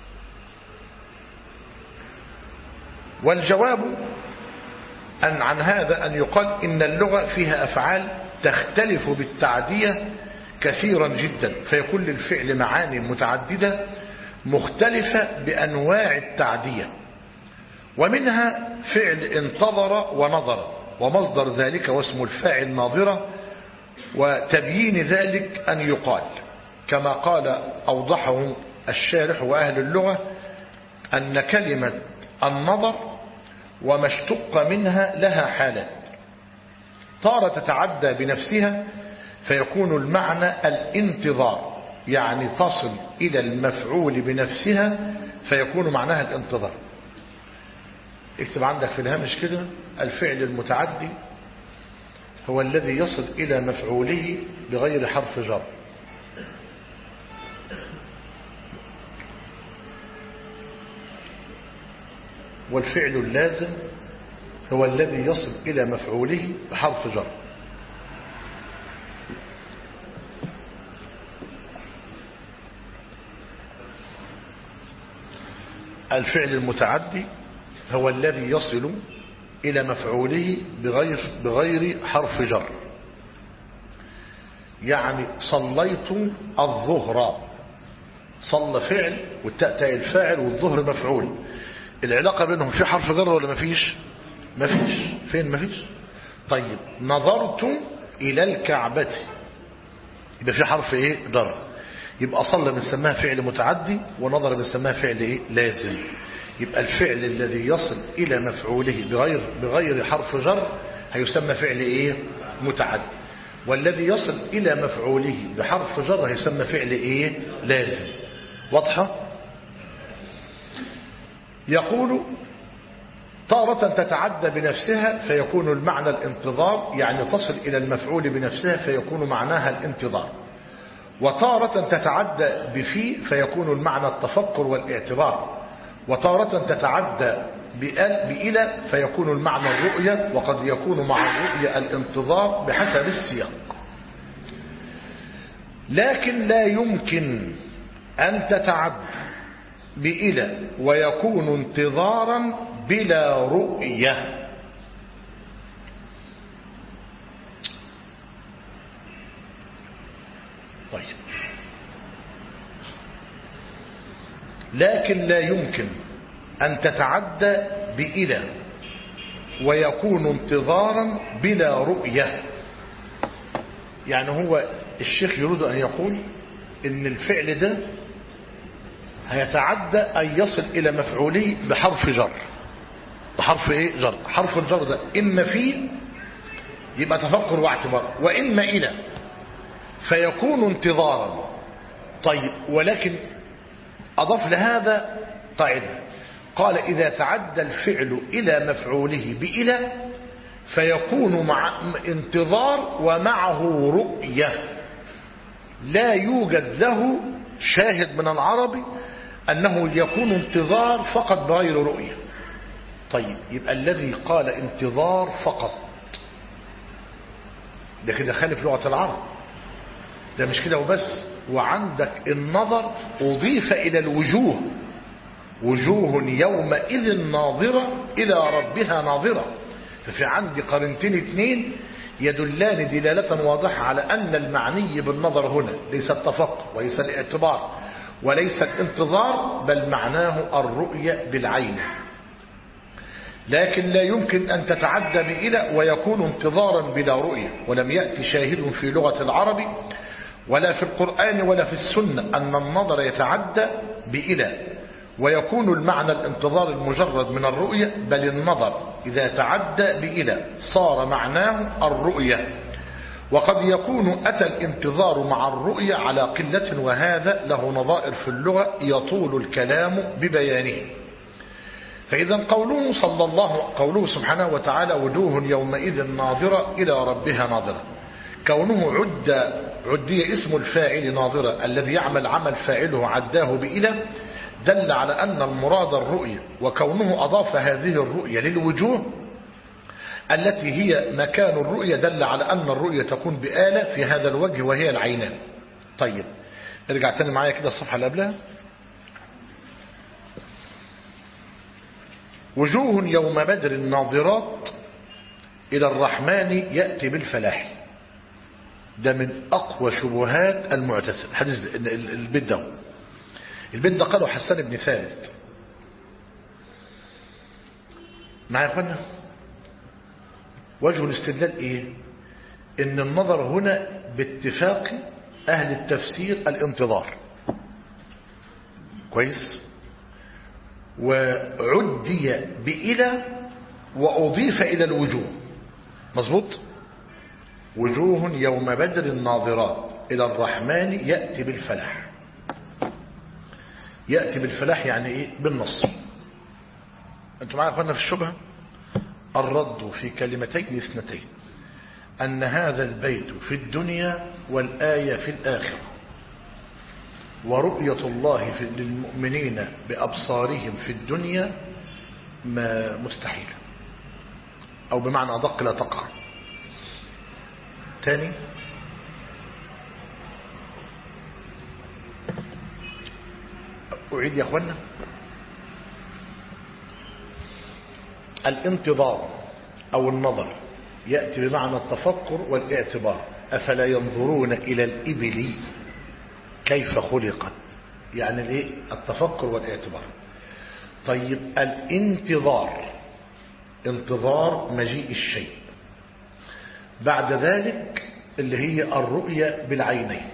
والجواب عن هذا أن يقال إن اللغة فيها أفعال تختلف بالتعدية كثيرا جدا، فيكون للفعل معاني متعددة مختلفة بأنواع التعدية، ومنها فعل انتظر ونظر، ومصدر ذلك واسم الفاعل ناظرة. وتبيين ذلك أن يقال كما قال أوضحه الشارح وأهل اللغة أن كلمة النظر وما اشتق منها لها حالات، تارة تتعدى بنفسها فيكون المعنى الانتظار، يعني تصل إلى المفعول بنفسها فيكون معناها الانتظار. اكتب عندك في الهامش كده: الفعل المتعدي هو الذي يصل إلى مفعوله بغير حرف جر. والفعل اللازم هو الذي يصل إلى مفعوله بحرف جر. الفعل المتعدي هو الذي يصل إلى مفعوله بغير حرف جر. يعني صليت الظهر، صلى فعل والتاء الفاعل والظهر مفعول. العلاقة بينهم في حرف جر ولا مفيش؟ مفيش. فين مفيش؟ طيب نظرت إلى الكعبة يبقى في حرف جر. يبقى صلى بنسميها فعل متعدي، ونظر بنسميها فعل لازم. يبقى الفعل الذي يصل إلى مفعوله بغير حرف جر هيسمى فعل متعدي، والذي يصل إلى مفعوله بحرف جر هيسمى فعل لازم. واضحة؟ يقول تارة تتعدى بنفسها فيكون المعنى الانتظار، يعني تصل إلى المفعول بنفسها فيكون معناها الانتظار. وتارة تتعدى بفي فيكون المعنى التفكر والاعتبار. وتارة تتعدى بإلى فيكون المعنى الرؤية، وقد يكون مع الرؤية الانتظار بحسب السياق. لكن لا يمكن أن تتعدى بإلى ويكون انتظارا بلا رؤية. طيب لكن لا يمكن أن تتعدى بإلى ويكون انتظارا بلا رؤية. يعني هو الشيخ يريد أن يقول إن الفعل ده هيتعدى أن يصل إلى مفعوله بحرف جر. بحرف جر. حرف الجر ده إما فيه يبقى تفكر واعتبار، وإما إلى فيكون انتظارا. طيب ولكن أضاف لهذا قاعدة، قال إذا تعدى الفعل إلى مفعوله بإلى فيكون مع انتظار ومعه رؤية. لا يوجد له شاهد من العربي أنه يكون انتظار فقط بغير رؤية. طيب يبقى الذي قال انتظار فقط ده كده خالف لغة العرب. ده مش كده وبس، وعندك النظر أضيف إلى الوجوه، وجوه يومئذ ناظرة إلى ربها ناظرة. ففي عندي قرنتين اتنين يدلان دلالة واضحة على أن المعني بالنظر هنا ليس التفقه وليس الاعتبار وليس الانتظار، بل معناه الرؤية بالعين. لكن لا يمكن أن تتعدى بإلى ويكون انتظارا بلا رؤية، ولم يأتي شاهد في لغة العرب ولا في القرآن ولا في السنة أن النظر يتعدى بإلى ويكون المعنى الانتظار المجرد من الرؤية، بل النظر إذا تعدى بإلى صار معناه الرؤية. وقد يكون أتى الانتظار مع الرؤية على قلة، وهذا له نظائر في اللغة يطول الكلام ببيانه. فإذا قوله سبحانه وتعالى وجوه يومئذ ناظرة إلى ربها ناظرة، كونه عدي اسم الفاعل ناظرة الذي يعمل عمل فاعله عداه بإلى دل على أن المراد الرؤية، وكونه أضاف هذه الرؤية للوجوه التي هي مكان الرؤية دل على أن الرؤية تكون بآلة في هذا الوجه وهي العينان. طيب ارجع تاني معايا كده الصفحة اللي قبلها. وجوه يوم بدر ناظرات إلى الرحمن يأتي بالفلاح. ده من أقوى شبهات المعتزلة. حديث البيت ده قاله حسان بن ثابت معايا يا اخوانا. وجه الاستدلال ايه؟ ان النظر هنا باتفاق اهل التفسير الانتظار. كويس. وعدي بإلى وأضيف إلى الوجوه. مظبوط. وجوه يوم بدر ناظرات إلى الرحمن يأتي بالفلاح. يأتي بالفلاح يعني ايه؟ بالنصر. انتوا معايا يا اخوانا في الشبهة؟ الرد في كلمتين اثنتين، أن هذا البيت في الدنيا والآية في الآخرة، ورؤية الله للمؤمنين بأبصارهم في الدنيا ما مستحيل، أو بمعنى أدق لا تقع. تاني، أعيد يا أخوانا. الانتظار أو النظر يأتي بمعنى التفكر والاعتبار. أفلا ينظرون إلى الإبل كيف خلقت، يعني الايه؟ التفكر والاعتبار. طيب الانتظار انتظار مجيء الشيء، بعد ذلك اللي هي الرؤية بالعينين.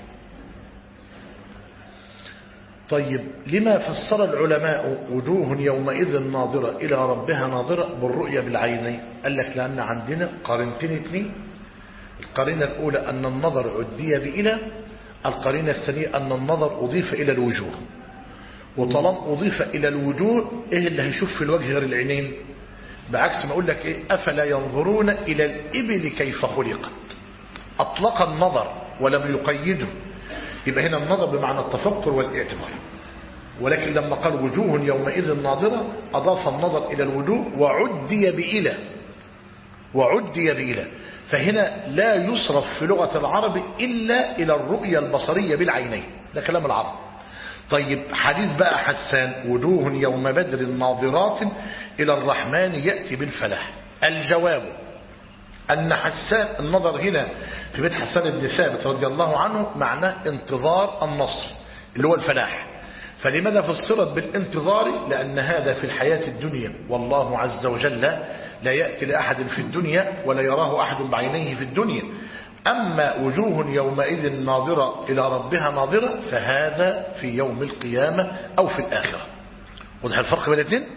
طيب لما فسر العلماء وجوه يومئذ ناظرة إلى ربها ناظرة بالرؤية بالعينين؟ قال لك لأن عندنا قرينتين اثنين. القرينة الأولى أن النظر عدي بإلى، القرينة الثانية أن النظر أضيف إلى الوجوه. وطالما أضيف إلى الوجوه إيه اللي هيشوف في الوجه غير العينين؟ بعكس ما أقول لك إيه؟ أفلا ينظرون إلى الإبل كيف خلقت. أطلق النظر ولم يقيده، يبقى هنا النظر بمعنى التفكر والاعتبار. ولكن لما قال وجوه يومئذ ناظرة أضاف النظر إلى الوجوه وعدي بإلى. وعدي بإلى، فهنا لا يصرف في لغة العرب إلا إلى الرؤية البصرية بالعينين. ده كلام العرب. طيب حديث بقى حسان وجوه يوم بدر ناظرات إلى الرحمن يأتي بالفلاح. الجواب أن حسان النظر هنا في بيت حسان بن ثابت رضي الله عنه معناه انتظار النصر اللي هو الفلاح. فلماذا فسرت بالانتظار؟ لأن هذا في الحياة الدنيا، والله عز وجل لا يأتي لأحد في الدنيا ولا يراه أحد بعينيه في الدنيا. أما وجوه يومئذ ناظرة إلى ربها ناظرة فهذا في يوم القيامة أو في الآخرة. وضح الفرق بين الاثنين؟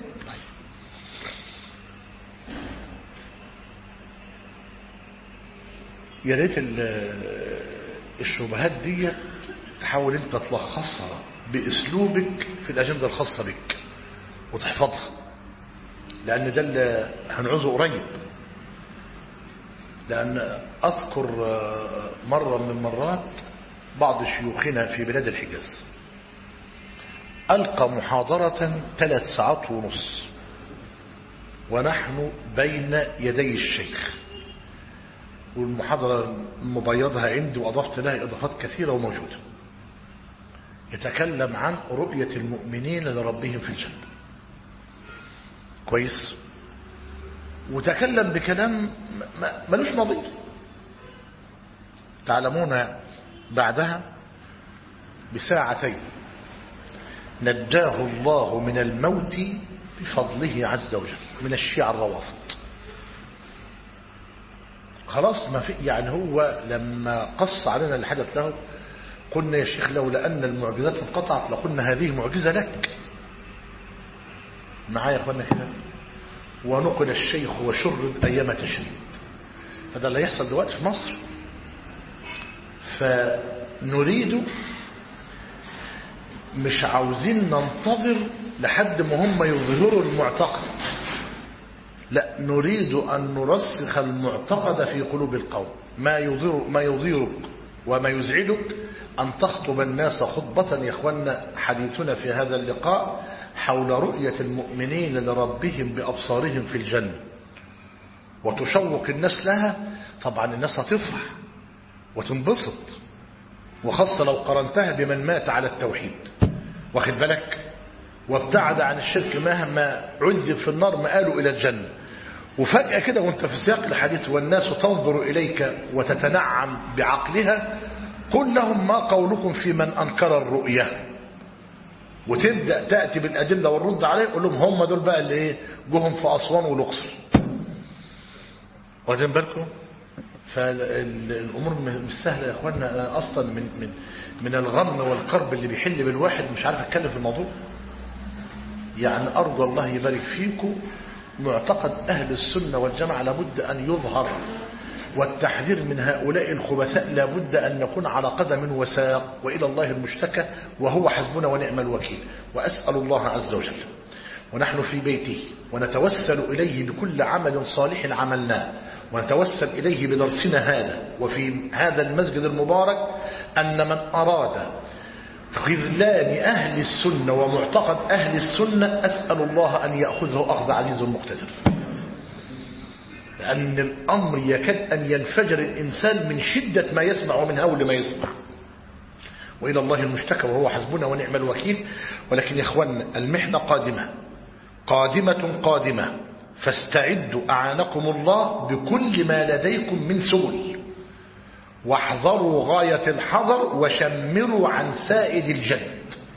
يا ريت الشبهات دي تحاول انت تلخصها باسلوبك في الاجنده الخاصه بك وتحفظها، لان ده اللي هنعوزه قريب. لان اذكر مره من المرات بعض شيوخنا في بلاد الحجاز القى محاضره 3 ساعات ونص ونحن بين يدي الشيخ، والمحاضرة مبيضها عندي وأضفت لها إضافات كثيرة وموجودة. يتكلم عن رؤية المؤمنين لربهم في الجنة. كويس. وتكلم بكلام ملوش نظير. تعلمون بعدها بساعتين نجاه الله من الموت بفضله عز وجل من الشيعة الروافض. خلاص ما في، يعني هو لما قص علينا اللي حدث له قلنا يا شيخ لولا أن المعجزات انقطعت لقلنا هذه معجزة لك. معايا يا اخوانا كده. ونقل الشيخ وشرد أيام تشريد. هذا اللي يحصل دلوقتي في مصر. فنريد، مش عاوزين ننتظر لحد ما هم يظهروا المعتقد، لا، نريد أن نرسخ المعتقد في قلوب القوم. ما يضيرك وما يزعجك أن تخطب الناس خطبة. يا إخوانا حديثنا في هذا اللقاء حول رؤية المؤمنين لربهم بأبصارهم في الجنة، وتشوق الناس لها. طبعا الناس هتفرح وتنبسط، وخاصة لو قرنتها بمن مات على التوحيد، واخد بالك، وابتعد عن الشرك مهما عذب في النار مآله إلى الجنة. وفجأة كده وانت في سياق الحديث والناس تنظر إليك وتتنعم بعقلها، قل لهم ما قولكم في من أنكر الرؤية، وتبدأ تأتي بالأدلة والرد عليه. قل لهم هم دول بقى اللي ايه جوهم في أسوان والأقصر. واخدين بالكم؟ فالأمور مش سهلة يا اخوانا. أنا أصلا من الغم والكرب اللي بيحل بالواحد مش عارف أتكلم في الموضوع. يعني أرجو الله يبارك فيكم، معتقد أهل السنة والجماعة لابد أن يظهر، والتحذير من هؤلاء الخبثاء لابد أن نكون على قدم وساق، وإلى الله المشتكى وهو حسبنا ونعم الوكيل. وأسأل الله عز وجل ونحن في بيته ونتوسل إليه بكل عمل صالح عملناه، ونتوسل إليه بدرسنا هذا وفي هذا المسجد المبارك، أن من أراد خذلان أهل السنة ومعتقد أهل السنة أسأل الله أن يأخذه أخذ عزيز مقتدر، لأن الأمر يكاد أن ينفجر الإنسان من شدة ما يسمع ومن هول ما يسمع، وإلى الله المشتكى وهو حسبنا ونعم الوكيل. ولكن يا إخواننا المحنة قادمة، فاستعدوا أعانكم الله بكل ما لديكم من سبل، واحذروا غاية الحذر وشمروا عن سائد الجد.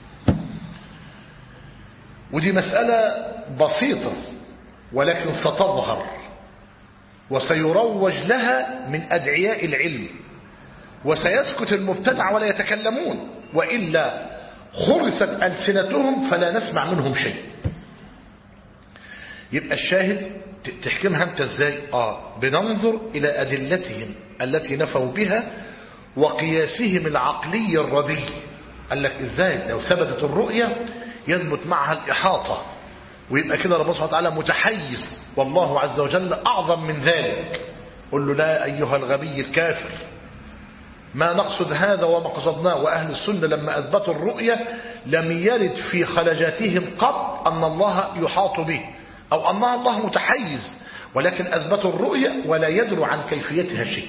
ودي مسألة بسيطة ولكن ستظهر وسيروج لها من أدعياء العلم، وسيسكت المبتدع ولا يتكلمون، وإلا خرست ألسنتهم فلا نسمع منهم شيء. يبقى الشاهد تحكمها انت ازاي؟ بننظر إلى أدلتهم التي نفوا بها وقياسهم العقلي الردي. قال لك ازاي لو ثبتت الرؤية يثبت معها الإحاطة، ويبقى كده ربنا سبحانه وتعالى متحيز، والله عز وجل أعظم من ذلك. قل له لا أيها الغبي الكافر، ما نقصد هذا وما قصدناه. وأهل السنة لما أثبتوا الرؤية لم يرد في خلجاتهم قط أن الله يحاط به أو أن الله متحيز، ولكن أثبتوا الرؤية ولا يدروا عن كيفيتها شيء.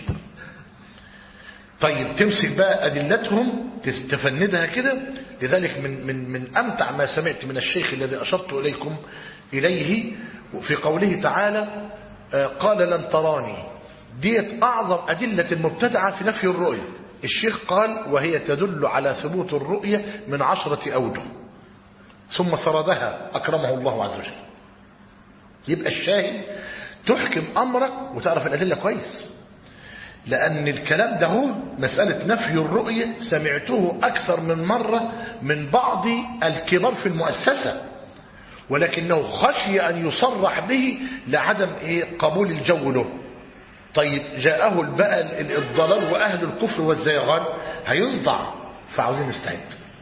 طيب تمسك بقى أدلتهم تفندها كده. لذلك من أمتع ما سمعت من الشيخ الذي أشرت إليكم إليه في قوله تعالى قال لن تراني، ديت أعظم أدلة المبتدعة في نفي الرؤية. الشيخ قال وهي تدل على ثبوت الرؤية من 10 أوجه، ثم سردها أكرمه الله عز وجل. يبقى الشاهد تحكم أمرك وتعرف الأدلة كويس، لأن الكلام ده هو مسألة نفي الرؤية سمعته أكثر من مرة من بعض الكبار في المؤسسة، ولكنه خشي أن يصرح به لعدم قبول الجو له. طيب جاءه بقى الضلال وأهل الكفر والزيغان هيصدع، فعاوزين نستعد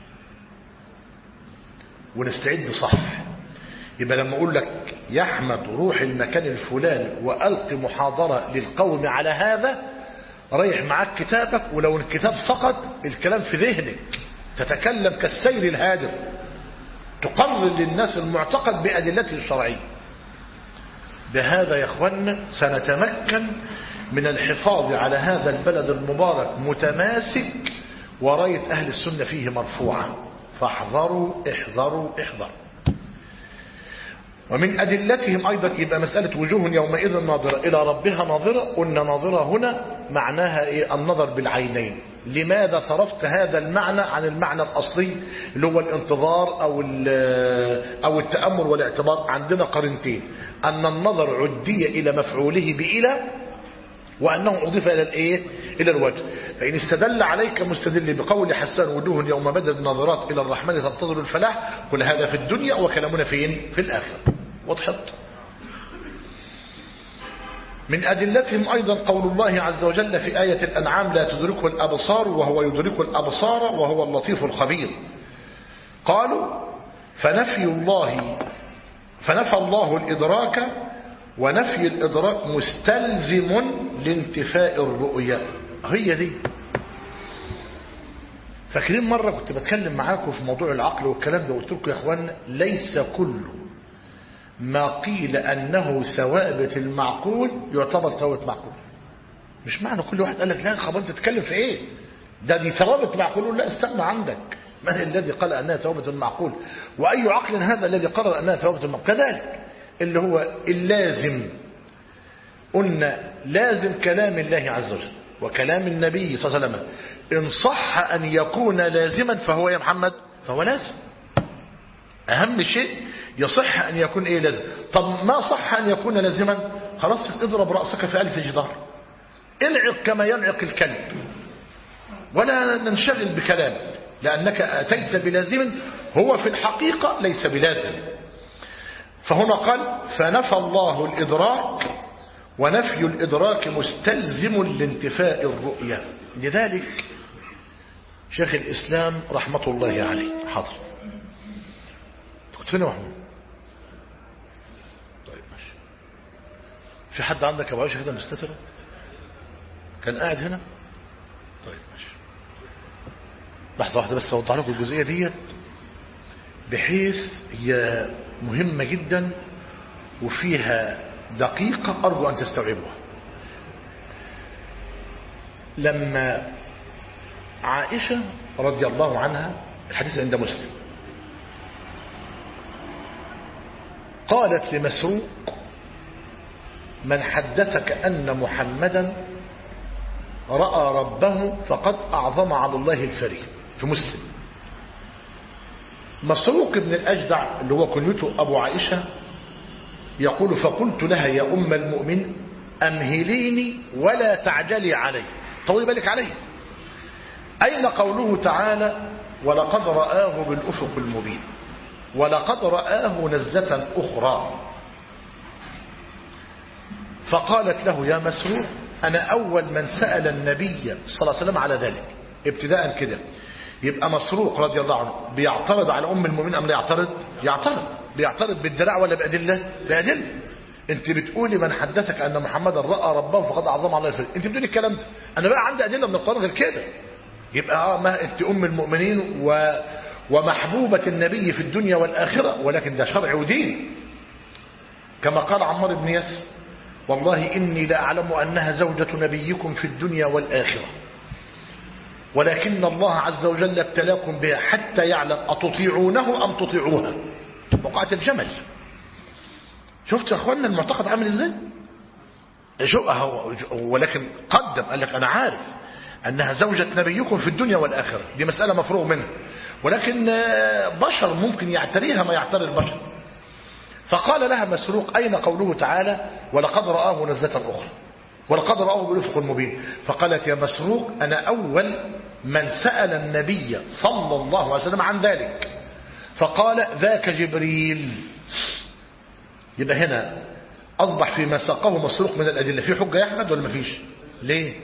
ونستعد صح. يبقى لما أقول لك يا أحمد روح المكان الفلاني وألق محاضرة للقوم على هذا، ريح معاك كتابك، ولو الكتاب سقط الكلام في ذهنك، تتكلم كالسيل الهادر، تقرر للناس المعتقد بأدلته الشرعية. بهذا يا اخوانا سنتمكن من الحفاظ على هذا البلد المبارك متماسك، وراية أهل السنة فيه مرفوعة. فاحذروا احذروا احذروا. ومن أدلتهم أيضا يبقى مسألة وجوه يومئذ ناظرة إلى ربها ناظرة. قلنا ناظرة هنا معناها إيه؟ النظر بالعينين. لماذا صرفت هذا المعنى عن المعنى الأصلي اللي هو الانتظار أو التأمل والاعتبار؟ عندنا قرنتين: أن النظر عدي إلى مفعوله بإلى، وأنه أضيف إلى الإيه؟ إلى الوجه. فإن استدل عليك مستدل بقول حسان: وجوه يوم بدر ناظرات إلى الرحمن تنتظر الفلاح، كل هذا في الدنيا وكلامنا فين؟ في الآخرة. وضحت؟ من أدلتهم أيضا قول الله عز وجل في آية الأنعام: لا تدركه الأبصار وهو يدرك الأبصار وهو اللطيف الخبير. قالوا: فنفى الله الإدراك، ونفي الإدراك مستلزم لانتفاء الرؤية. هي دي. فاكرين مرة كنت بتكلم معاكم في موضوع العقل والكلام ده، قلت لكم يا اخوان: ليس كل ما قيل أنه ثوابت المعقول يعتبر ثوابت معقول. مش معنى كل واحد قال لك لا خبر انت تتكلم في ايه، دي ثوابت معقول، لا استنى عندك، من الذي قال أنها ثوابت المعقول؟ وأي عقل هذا الذي قرر أنها ثوابت المعقول؟ كذلك اللي هو اللازم، قلنا لازم كلام الله عز وجل وكلام النبي صلى الله عليه وسلم إن صح أن يكون لازما فهو يا محمد فهو لازم. أهم شيء يصح أن يكون إيه؟ لازم. طب ما صح أن يكون لازما، خلاص اضرب رأسك في ألف جدار، العق كما ينعق الكلب، ولا ننشغل بكلام، لأنك أتيت بلازم هو في الحقيقة ليس بلازم. فهنا قال: فنفى الله الإدراك، ونفي الإدراك مستلزم لانتفاء الرؤية. لذلك شيخ الإسلام رحمة الله عليه حاضر. كنت فين يا محمود؟ طيب ماشي. في حد عندك يا باشا كده مستتر كان قاعد هنا؟ طيب ماشي. لحظة واحدة بس أوضح لكم الجزئية ديت، بحيث هي مهمة جدا وفيها دقيقة أرجو أن تستوعبوها. لما عائشة رضي الله عنها، الحديث عند مسلم، قالت لمسروق: من حدثك أن محمدا رأى ربه فقد أعظم على الله الفري. في مسلم. مسروق بن الأجدع اللي هو كنيته أبو عائشة يقول: فقلت لها: يا أم المؤمن أمهليني ولا تعجلي علي، طولي بالك علي. أين قوله تعالى: ولقد رآه بالأفق المبين، ولقد رآه نزلة أخرى؟ فقالت له: يا مسروق أنا أول من سأل النبي صلى الله عليه وسلم على ذلك. ابتداء كده يبقى مسروق رضي الله عنه بيعترض على أم المؤمنين أم لا يعترض؟ يعترض. بيعترض بالدراع ولا بأدلة؟ بأدلة. انت بتقولي من حدثك أن محمدا رأى ربه فقد أعظم على الفرق، انت بتقولي الكلام ده، أنا بقى عندي أدلة من القرآن غير كده. يبقى ما انت أم المؤمنين ومحبوبة النبي في الدنيا والآخرة، ولكن ده شرع ودين. كما قال عمار بن ياسر: والله إني لأعلم أنها زوجة نبيكم في الدنيا والآخرة، ولكن الله عز وجل ابتلاكم بها حتى يعلم أتطيعونه أم تطيعوها. وقعت الجمل. شفت يا أخوانا المعتقد عامل إزاي؟ ولكن قدم قال لك أنا عارف أنها زوجة نبيكم في الدنيا والآخرة، دي مسألة مفروغ منها، ولكن بشر ممكن يعتريها ما يعتري البشر. فقال لها مسروق: أين قوله تعالى: ولقد رآه نزلة أخرى، ولقد رآه بالأفق المبين؟ فقالت: يا مسروق أنا أول من سأل النبي صلى الله عليه وسلم عن ذلك، فقال: ذاك جبريل. يبقى هنا أصبح فيما ساقه مسروق من الأدلة في حجة يا أحمد ولا ما فيش؟ ليه؟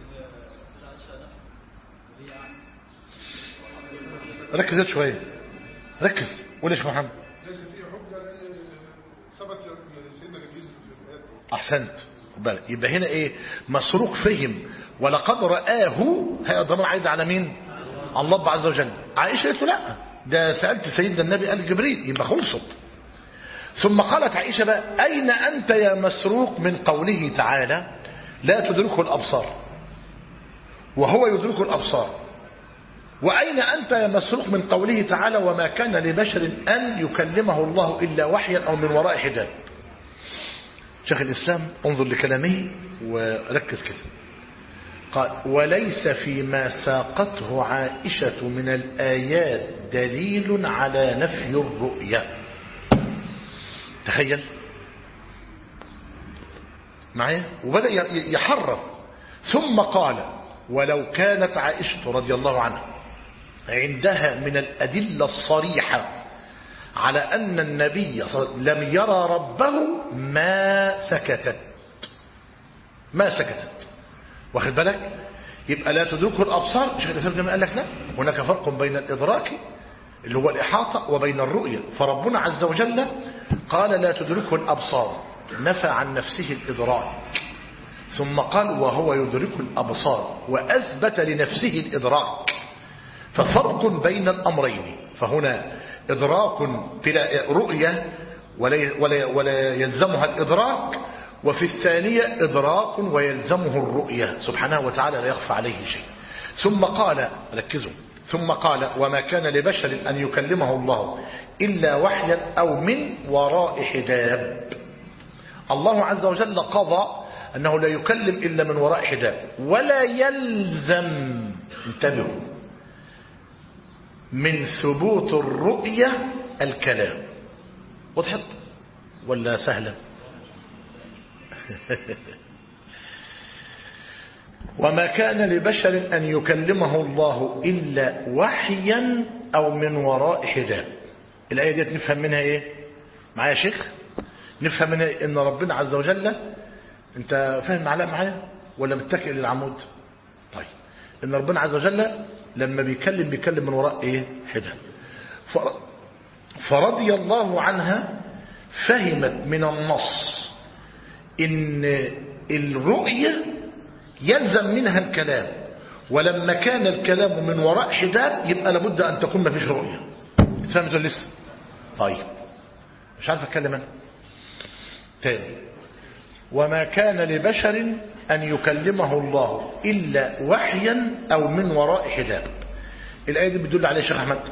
ركز شوية، ركز. قول يا شيخ محمد. ليس فيه حجة ثبت لسيدنا جبريل. أحسنت. يبقى هنا إيه؟ مسروق فهم ولقد رآه، هي الضمير عايد على مين؟ على الله عز وجل. عائشة قالت له: لا ده سألت سيدنا النبي قال جبريل، يبقى خلصت. ثم قالت عائشة بقى: أين أنت يا مسروق من قوله تعالى: لا تدركه الأبصار وهو يدرك الأبصار؟ وأين أنت يا مسروق من قوله تعالى: وما كان لبشر أن يكلمه الله إلا وحيا أو من وراء حجاب؟ شيخ الإسلام انظر لكلامه وركز كده. قال وليس فيما ساقته عائشة من الآيات دليل على نفي الرؤيا. تخيل معايا، وبدأ يحرر. ثم قال ولو كانت عائشة رضي الله عنها عندها من الأدلة الصريحة على أن النبي لم يرى ربه ما سكتت. واخد بالك؟ يبقى لا تدركه الأبصار. شيخ الإسلام زي ما قال لك لا، هناك فرق بين الإدراك اللي هو الإحاطة وبين الرؤية. فربنا عز وجل قال لا تدركه الأبصار، نفى عن نفسه الإدراك، ثم قال وهو يدرك الأبصار وأثبت لنفسه الإدراك. ففرق بين الأمرين. فهنا إدراك بلا رؤية ولا يلزمها الإدراك، وفي الثانية إدراك ويلزمه الرؤية سبحانه وتعالى لا يخفى عليه شيء. ثم قال ركزوا، ثم قال وما كان لبشر أن يكلمه الله إلا وحيا أو من وراء حجاب. الله عز وجل قضى أنه لا يكلم إلا من وراء حجاب، ولا يلزم، انتبهوا، من ثبوت الرؤية الكلام. وضحت ولا سهلة؟ وما كان لبشر أن يكلمه الله إلا وحيا أو من وراء حجاب. الآية دي نفهم منها إيه معايا يا شيخ؟ نفهم منها إن ربنا عز وجل، أنت فاهم معايا ولا متكئ للعمود؟ طيب، إن ربنا عز وجل لما بيكلم من وراء إيه؟ حجاب. فرضي الله عنها فهمت من النص إن الرؤية يلزم منها الكلام، ولما كان الكلام من وراء حجاب يبقى لابد أن تكون ما فيش رؤية. فهمت لسه؟ طيب مش عارف أتكلم أنا تاني. وما كان لبشر أن يكلمه الله إلا وحيا أو من وراء حجاب. الآية دي بتدل عليه شيخ أحمد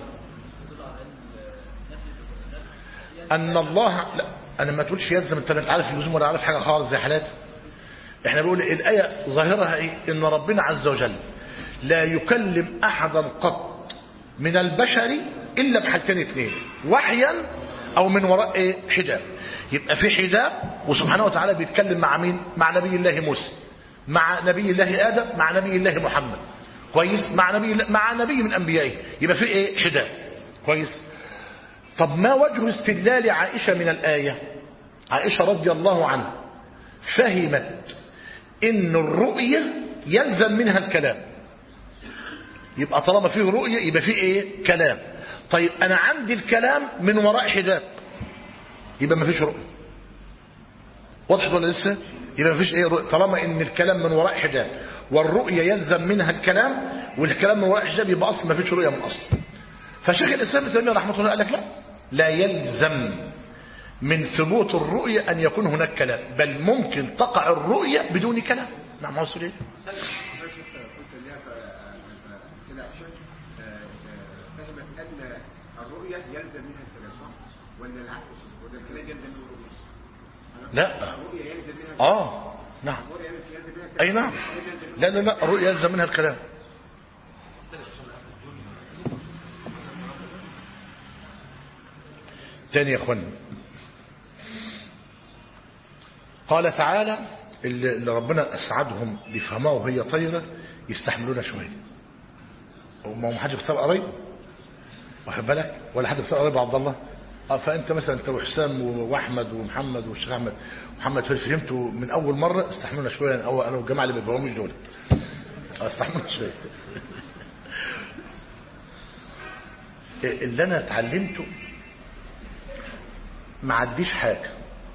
أن الله، لا أنا ما تقولش يلزم، أنت لا عارف اللزوم ولا عارف حاجة خالص زي حالات. احنا بنقول الآية ظاهرها ايه؟ ان ربنا عز وجل لا يكلم احدا قط من البشر الا بحالتين اثنين، وحيا او من وراء ايه؟ حجاب. يبقى في حجاب، وسبحانه وتعالى بيتكلم مع مين؟ مع نبي الله موسى، مع نبي الله ادم، مع نبي الله محمد، كويس، مع نبي من انبيائه. يبقى في ايه؟ حجاب، كويس. طب ما وجه استدلال عائشة من الآية؟ عائشة رضي الله عنها فهمت ان الرؤية يلزم منها الكلام، يبقى طالما فيه رؤية يبقى فيه ايه؟ كلام. طيب انا عندي الكلام من وراء حجاب، يبقى ما فيش رؤية. وضحت ولا لسه؟ يبقى ما فيش ايه؟ رؤية. طالما ان الكلام من وراء حجاب والرؤية يلزم منها الكلام، والكلام من وراء حجاب، يبقى اصلا ما فيش رؤية من اصل. فشيخ الاسلام ابن تيمية رحمه الله قال لك لا يلزم من ثبوت الرؤية أن يكون هناك كلام، بل ممكن تقع الرؤية بدون كلام. نعم عاوز تقول ايه؟ فهمت أن الرؤية يلزم منها الكلام، صح؟ ولا العكس؟ ولا الكلام يلزم منه الرؤية؟ لا. الرؤية يلزم منها نعم. أي نعم. لا الرؤية يلزم منها الكلام. تاني يا اخوانا، قال تعالى اللي ربنا أسعدهم بفهمها وهي طيرة يستحملون شوية. وما حد بيختار قريب، واخد بالك؟ ولا حد بيختار قريب عبد الله. فأنت مثلا أنت وحسام وأحمد ومحمد والشيخ أحمد ومحمد فهمتوا من أول مرة، استحملونا شوية. أنا والجماعة اللي بيبقوا دول استحملونا شوية. اللي أنا اتعلمته ما عديش حاجة،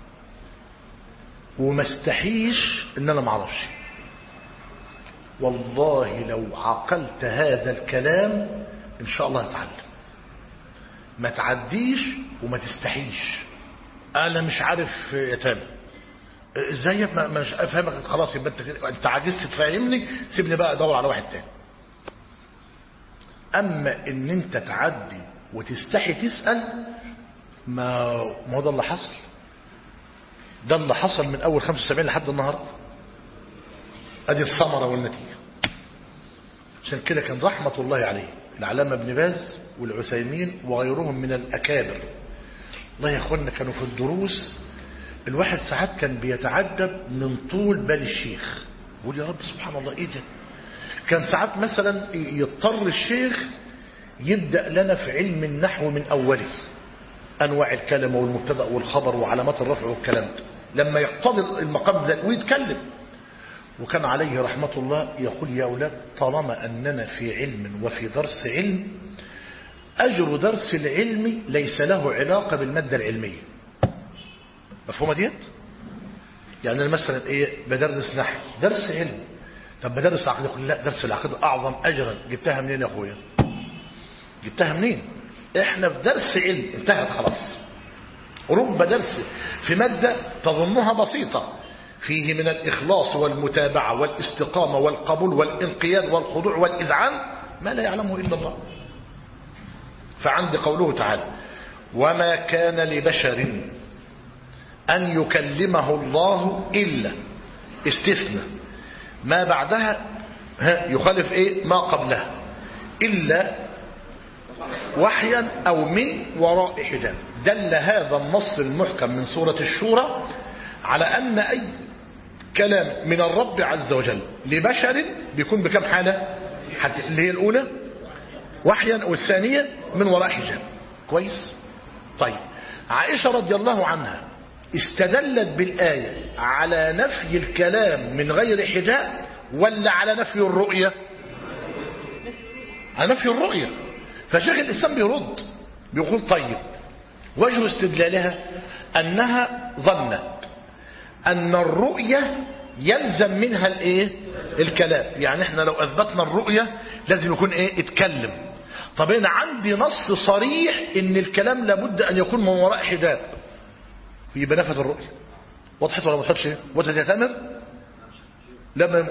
وما استحيش ان انا ما اعرفش. والله لو عقلت هذا الكلام ان شاء الله هتعلم. ما تعديش وما تستحيش. انا مش عارف يا تامر ازاي مش افهمك، خلاص يبقى انت عجزت تفهمني، سيبني بقى ادور على واحد تاني. اما ان انت تعدي وتستحي تسأل، ما هو ده اللي حصل. ده اللي حصل من اول 75 لحد النهارده. ادي الثمرة والنتيجة. عشان كده كان رحمة الله عليه العلامة ابن باز والعثيمين وغيرهم من الأكابر، الله يا اخوانا كانوا في الدروس الواحد ساعات كان بيتعجب من طول بال الشيخ، يقول يا رب سبحان الله ايه ده. كان ساعات مثلا يضطر الشيخ يبدأ لنا في علم النحو من أوله، أنواع الكلمة والمبتدأ والخبر وعلامات الرفع والكلام ده لما يقتضي المقام ذلك ويتكلم. وكان عليه رحمة الله يقول يا أولاد طالما أننا في علم وفي درس علم، أجر درس العلم ليس له علاقة بالمادة العلمية. مفهومة ديت؟ يعني أنا مثلا إيه بدرس نحو درس علم، طب بدرس عقيدة، يقول لا درس العقيدة أعظم أجرا. جبتها منين يا أخويا؟ جبتها منين؟ إحنا في درس علم انتهت خلاص. رب درس في مادة تظنها بسيطة فيه من الإخلاص والمتابعة والاستقامة والقبول والانقياد والخضوع والإذعان ما لا يعلمه إلا الله. فعند قوله تعالى وما كان لبشر أن يكلمه الله إلا استثنى ما بعدها يخالف إيه ما قبلها إلا وحيا أو من وراء حجاب. دل هذا النص المحكم من سورة الشورى على أن أي كلام من الرب عز وجل لبشر بيكون بكم حالة؟ حتى اللي هي الأولى وحيا والثانية من وراء حجاب. كويس؟ طيب عائشة رضي الله عنها استدلت بالآية على نفي الكلام من غير حجاب ولا على نفي الرؤية؟ على نفي الرؤية. فشيخ الإسلام بيرد بيقول طيب وجه استدلالها أنها ظنت أن الرؤية يلزم منها الايه الكلام. يعني احنا لو أثبتنا الرؤية لازم يكون ايه اتكلم. طب انا عندي نص صريح ان الكلام لابد ان يكون من وراء حجاب، يبقى نفت الرؤية. وضحت ولا ما وضحتش؟ وضحت يا تامر؟ لما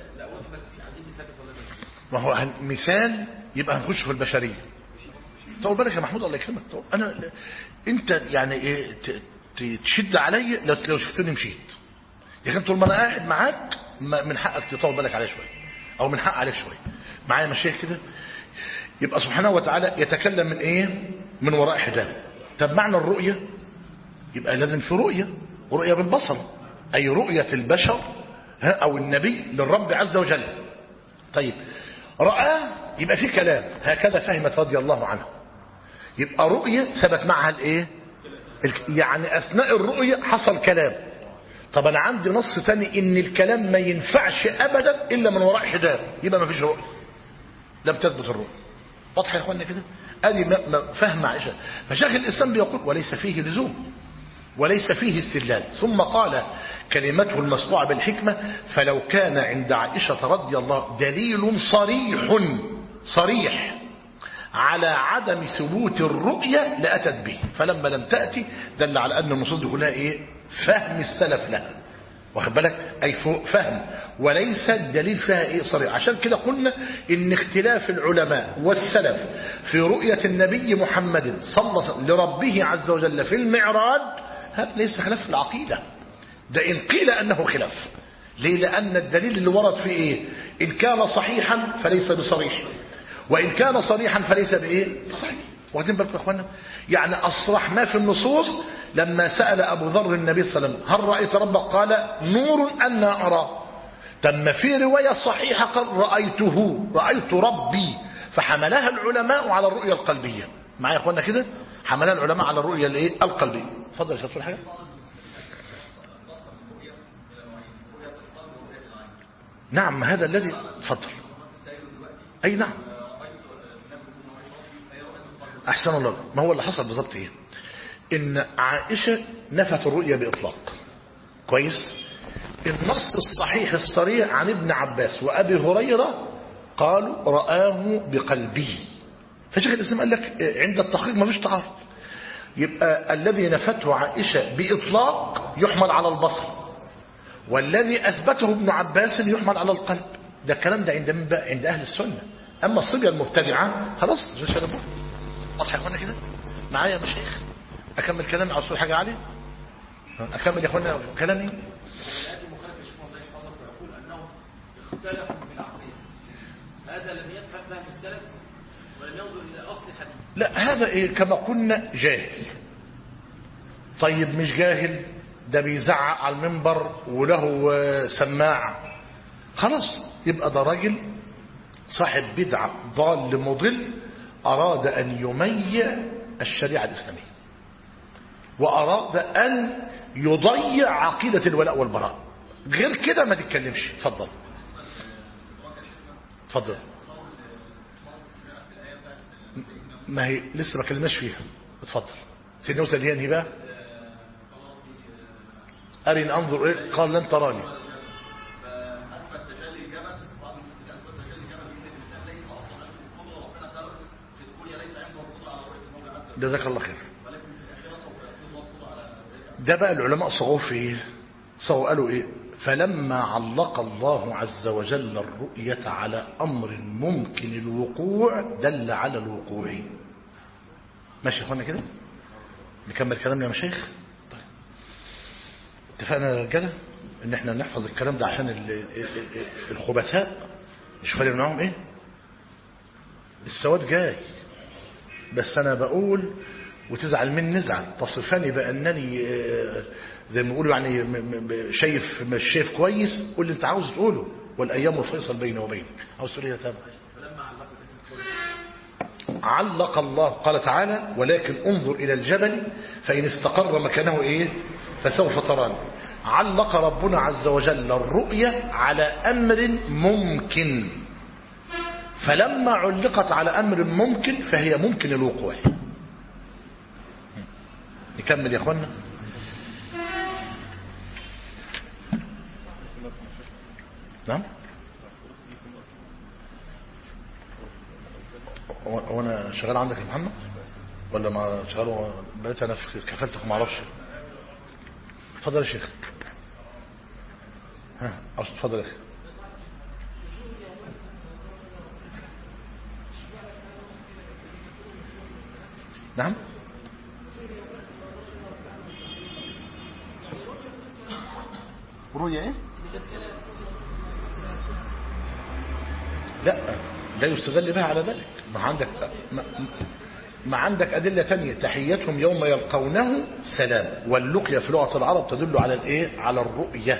ما هو مثال يبقى هنخش في البشرية. طول بالك يا محمود الله يكرمك. انا انت يعني ايه تشد علي لو شفتني مشيت، لكن طول ما انا قاعد معاك من حقك تطول بالك عليا شويه او من حق عليك شويه. معايا مشايخ كده يبقى سبحانه وتعالى يتكلم من ايه من وراء حجاب. طب معنى الرؤيه يبقى لازم في رؤيه بالبصر، اي رؤيه البشر او النبي للرب عز وجل. طيب رآه يبقى في كلام، هكذا فهمت رضي الله عنها. يبقى رؤيه ثبت معها الايه يعني اثناء الرؤيه حصل كلام. طب انا عندي نص ثاني ان الكلام ما ينفعش ابدا الا من وراء حجاب، يبقى ما فيش رؤيه، لم تثبت الرؤيه. واضح يا اخوانا كده؟ ادي فهم عائشه. فشيخ الاسلام بيقول وليس فيه لزوم وليس فيه استدلال. ثم قال كلمته المصنوعه بالحكمه فلو كان عند عائشه رضي الله دليل صريح على عدم ثبوت الرؤية لأتت به، فلما لم تأتي دل على أن النصوص دي كلها إيه فهم السلف لها، واخد بالك؟ أي فهم وليس الدليل فيها إيه صريح. عشان كده قلنا إن اختلاف العلماء والسلف في رؤية النبي محمد صلى الله عليه وسلم لربه عز وجل في المعراج هذا ليس خلاف في العقيدة، ده إن قيل أنه خلاف. ليه؟ لأن الدليل اللي ورد فيه إيه إن كان صحيحا فليس بصريح، وإن كان صريحا فليس بإيه صحيح. واخدين بالكم يا اخوانا؟ يعني أصرح ما في النصوص. لما سأل أبو ذر النبي صلى الله عليه وسلم هل رأيت ربك قال نور أنا أراه. تم في رواية صحيحة قال رأيت ربي. فحملها العلماء على الرؤية القلبية. معايا يا اخوانا كده؟ حملها العلماء على الرؤية الايه القلبية. اتفضل يا شيخ حاجة. نعم هذا الذي اتفضل. أي نعم أحسن الله. ما هو اللي حصل بالضبط ايه إن عائشة نفت الرؤية بإطلاق. كويس؟ النص الصحيح الصريح عن ابن عباس وأبي هريرة قالوا رآه بقلبه. فشيخ الإسلام قال لك عند التحقيق ما فيش تعارض. يبقى الذي نفته عائشة بإطلاق يحمل على البصر، والذي أثبته ابن عباس يحمل على القلب. ده الكلام ده عند أهل السنة. أما الصبية المبتدعة خلاص مش هنبقى. واضح يا اخوانا كده؟ معايا يا مشايخ؟ أكمل كلامي على صور حاجة عالية؟ أكمل يا اخوانا كلامي؟ هذا لم يفهم فهم السلف ولم ينظر إلى أصل الحديث. لا هذا إيه كما قلنا جاهل. طيب مش جاهل، ده بيزعق على المنبر وله سماع، خلاص يبقى ده راجل صاحب بدعة ضال مضل أراد أن يميع الشريعة الإسلامية وأراد أن يضيع عقيدة الولاء والبراء. غير كده ما تتكلمش. اتفضل اتفضل. ما هي لسه ما كلمناش فيها. اتفضل. سيدنا موسى اللي هي انهباه أرين أنظر إيه؟ قال لن تراني. جزاك الله خير. ده بقى العلماء صغوا في ايه؟ صغوا قالوا ايه؟ فلما علق الله عز وجل الرؤية على أمر ممكن الوقوع دل على الوقوع. ماشي يا اخوانا كده؟ نكمل كلامنا يا مشايخ. طيب اتفقنا يا رجاله ان احنا نحفظ الكلام ده عشان الخبثاء مش فارق معاهم ايه؟ السواد جاي. بس انا بقول وتزعل مني نزعل، تصفني بانني زي ما بيقولوا يعني شايف مش شايف كويس. قول لي انت عاوز تقوله، والايام الفيصل بيني وبينك. عاوز تقول ايه يا تامر؟ علق الله قال تعالى ولكن انظر الى الجبل فان استقر مكانه ايه فسوف تراني. علق ربنا عز وجل الرؤية على امر ممكن، فلما علقت على امر ممكن فهي ممكن الوقوع. نكمل يا اخوانا. نعم. هو انا شغال عندك يا محمد ولا ما شغال؟ بقيت انا في كفالتك ما اعرفش. اتفضل يا شيخ. ها اتفضل يا اخي. نعم. رؤية ايه؟ لا لا يستغل بها على ذلك. ما عندك أدلة تانية. تحيتهم يوم يلقونه سلام، واللقيا في لغة العرب تدل على الايه؟ على الرؤية.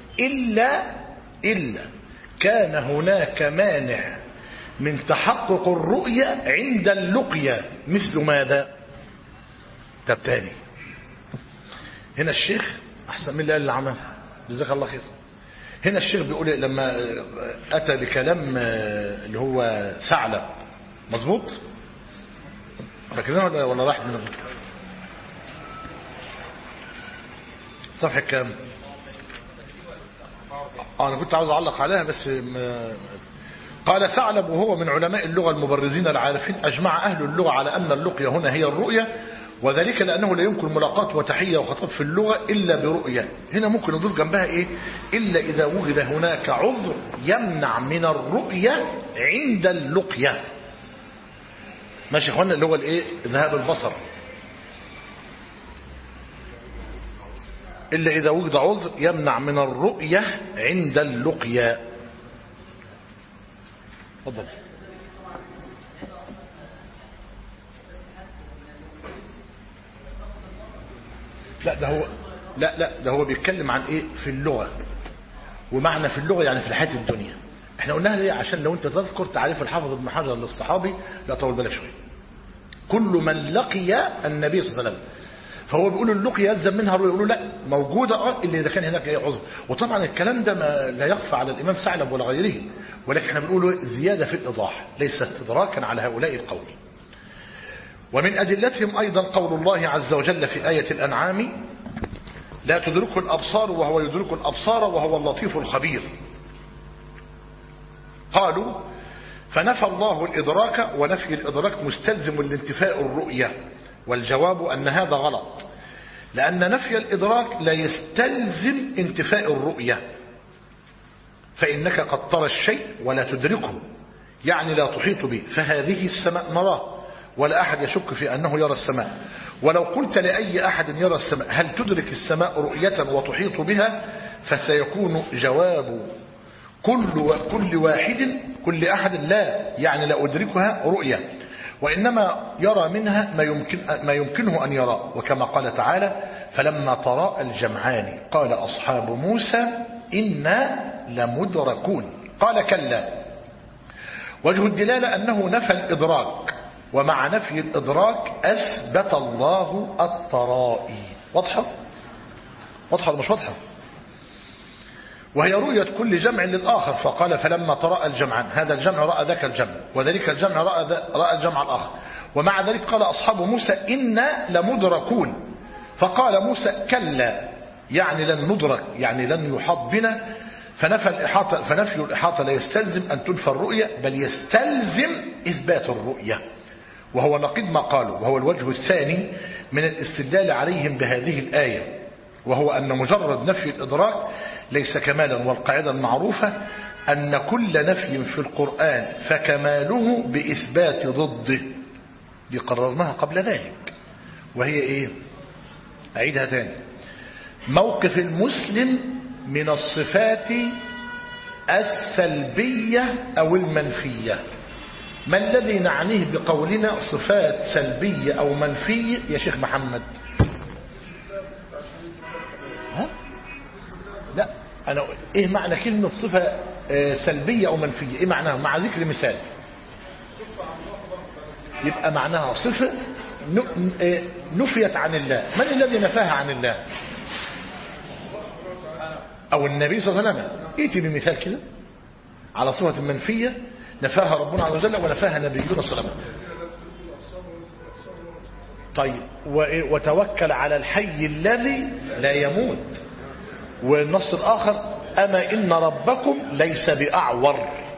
إلا كان هناك مانع من تحقق الرؤية عند اللقيا. مثل ماذا؟ تاني هنا الشيخ أحسن من اللي قال العمل جزاك الله خير. هنا الشيخ بيقول لما أتى بكلام اللي هو ثعلب، مظبوط؟ فاكرين ولا راح من صفحة كام؟ أنا كنت عاوز أعلق عليها بس قال ثعلب وهو من علماء اللغة المبرزين العارفين أجمع أهل اللغة على أن اللقية هنا هي الرؤية، وذلك لأنه لا يمكن ملاقاة وتحية وخطاب في اللغة إلا برؤية. هنا ممكن نضيف جنبها إيه؟ إلا إذا وجد هناك عذر يمنع من الرؤية عند اللقية. ماشي يا اخوانا؟ اللي هو الإيه؟ ذهاب البصر. إلا إذا وجد عذر يمنع من الرؤية عند اللقية. تفضل. لا ده هو بيتكلم عن ايه في اللغة، ومعنى في اللغة يعني في الحياة الدنيا. احنا قلناها ليه؟ عشان لو انت تذكر تعريف الحافظ ابن حجر للصحابي لا طول بالك شويه. كل من لقي النبي صلى الله عليه وسلم، فهو بيقول اللقي يلزم منها الرؤيا. يقولوا لا موجودة اللي اذا كان هناك اي عذر. وطبعا الكلام ده ما لا يخفى على الامام ثعلب ولا غيره، ولكن احنا بنقوله زيادة في الايضاح ليس استدراكا على هؤلاء القول. ومن أدلتهم أيضا قول الله عز وجل في آية الأنعام لا تدركه الأبصار وهو يدرك الأبصار وهو اللطيف الخبير. قالوا فنفى الله الإدراك، ونفي الإدراك مستلزم لانتفاء الرؤية، والجواب أن هذا غلط، لأن نفي الإدراك لا يستلزم انتفاء الرؤية، فإنك قد ترى الشيء ولا تدركه، يعني لا تحيط به. فهذه السماء نراه ولا أحد يشك في أنه يرى السماء. ولو قلت لأي أحد يرى السماء هل تدرك السماء رؤية وتحيط بها، فسيكون جواب كل واحد كل أحد لا يعني لا أدركها رؤية، وإنما يرى منها ما يمكنه أن يرى، وكما قال تعالى فلما تراءى الجمعان قال أصحاب موسى إنا لمدركون قال كلا. وجه الدلالة أنه نفى الإدراك، ومع نفي الإدراك أثبت الله الترائي. واضحة؟ واضحة ولا مش واضحة؟ وهي رؤية كل جمع للآخر، فقال فلما تراءى الجمعان، هذا الجمع رأى ذاك الجمع، وذلك الجمع رأى الجمع الآخر. ومع ذلك قال أصحاب موسى إنا لمدركون، فقال موسى كلا يعني لن ندرك، يعني لن يحاط بنا. فنفي الإحاطة لا يستلزم أن تنفى الرؤية، بل يستلزم إثبات الرؤية، وهو نقيض ما قالوا، وهو الوجه الثاني من الاستدلال عليهم بهذه الآية، وهو أن مجرد نفي الإدراك ليس كمالا. والقاعدة المعروفة أن كل نفي في القرآن فكماله بإثبات ضده، دي قررناها قبل ذلك، وهي إيه؟ أعيدها تاني. موقف المسلم من الصفات السلبية أو المنفية. ما الذي نعنيه بقولنا صفات سلبية أو منفية يا شيخ محمد؟ ها؟ لا، أنا إيه معنى كلمة صفة سلبية أو منفية؟ إيه معناها مع ذكر مثال؟ يبقى معناها صفة نفيت عن الله. من الذي نفاها عن الله؟ أو النبي صلى الله عليه وسلم. ائتي بمثال كده على صفة منفية نفاها ربنا عز وجل ونفاها نبينا صلى الله عليه وسلم. طيب، وتوكل على الحي الذي لا يموت. والنص الآخر أما إن ربكم ليس بأعور.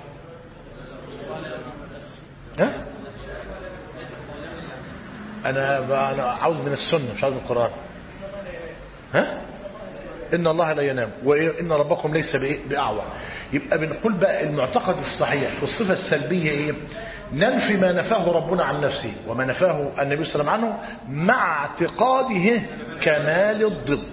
ها؟ أنا عاوز من السنة مش عاوز من القرآن. ها؟ إن الله لا ينام وإن ربكم ليس بأعور. يبقى بنقول بقى المعتقد الصحيح في الصفة السلبية إيه؟ ننفي ما نفاه ربنا عن نفسه وما نفاه النبي صلى الله عليه وسلم عنه مع اعتقاده كمال الضد.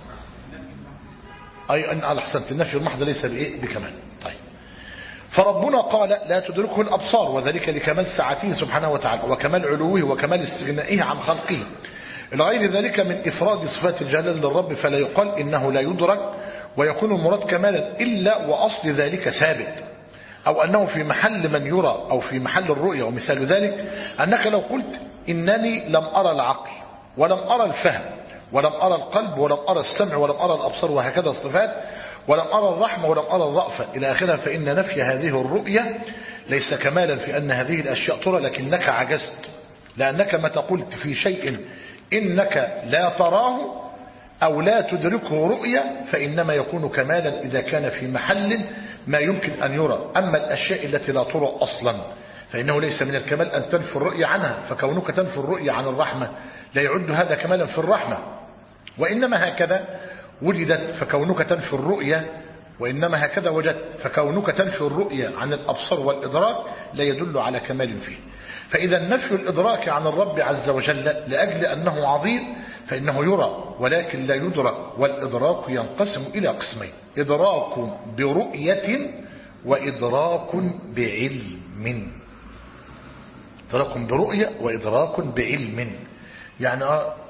أي أن أحسنت، النفي المحض ليس بكمال. طيب، فربنا قال لا تدركه الأبصار، وذلك لكمال سعته سبحانه وتعالى وكمال علوه وكمال استغنائه عن خلقه. لغير ذلك من إفراد صفات الجلال للرب فلا يقال إنه لا يدرك ويكون المراد كمالا إلا وأصل ذلك ثابت، أو أنه في محل من يرى أو في محل الرؤية. ومثال ذلك أنك لو قلت إنني لم أرى العقل ولم أرى الفهم ولم أرى القلب ولم أرى السمع ولم أرى الأبصار وهكذا الصفات، ولم أرى الرحمة ولم أرى الرأفة إلى آخرها، فإن نفي هذه الرؤية ليس كمالا في أن هذه الأشياء ترى، لكنك عجزت، لأنك متى قلت في شيء إنك لا تراه أو لا تدركه رؤية فإنما يكون كمالا إذا كان في محل ما يمكن أن يرى. أما الأشياء التي لا ترى أصلا فإنه ليس من الكمال أن تنفي الرؤية عنها، فكونك تنفي الرؤية عن الرحمة لا يعد هذا كمالا في الرحمة، وإنما هكذا وجدت فكونك تنفي الرؤية، وإنما هكذا وجدت فكونك تنفي الرؤية عن الأبصار والإدراك لا يدل على كمال فيه. فإذا نفي الإدراك عن الرب عز وجل لأجل أنه عظيم فإنه يرى ولكن لا يدرك، والإدراك ينقسم إلى قسمين: إدراك برؤية وإدراك بعلم. إدراك برؤية وإدراك بعلم. يعني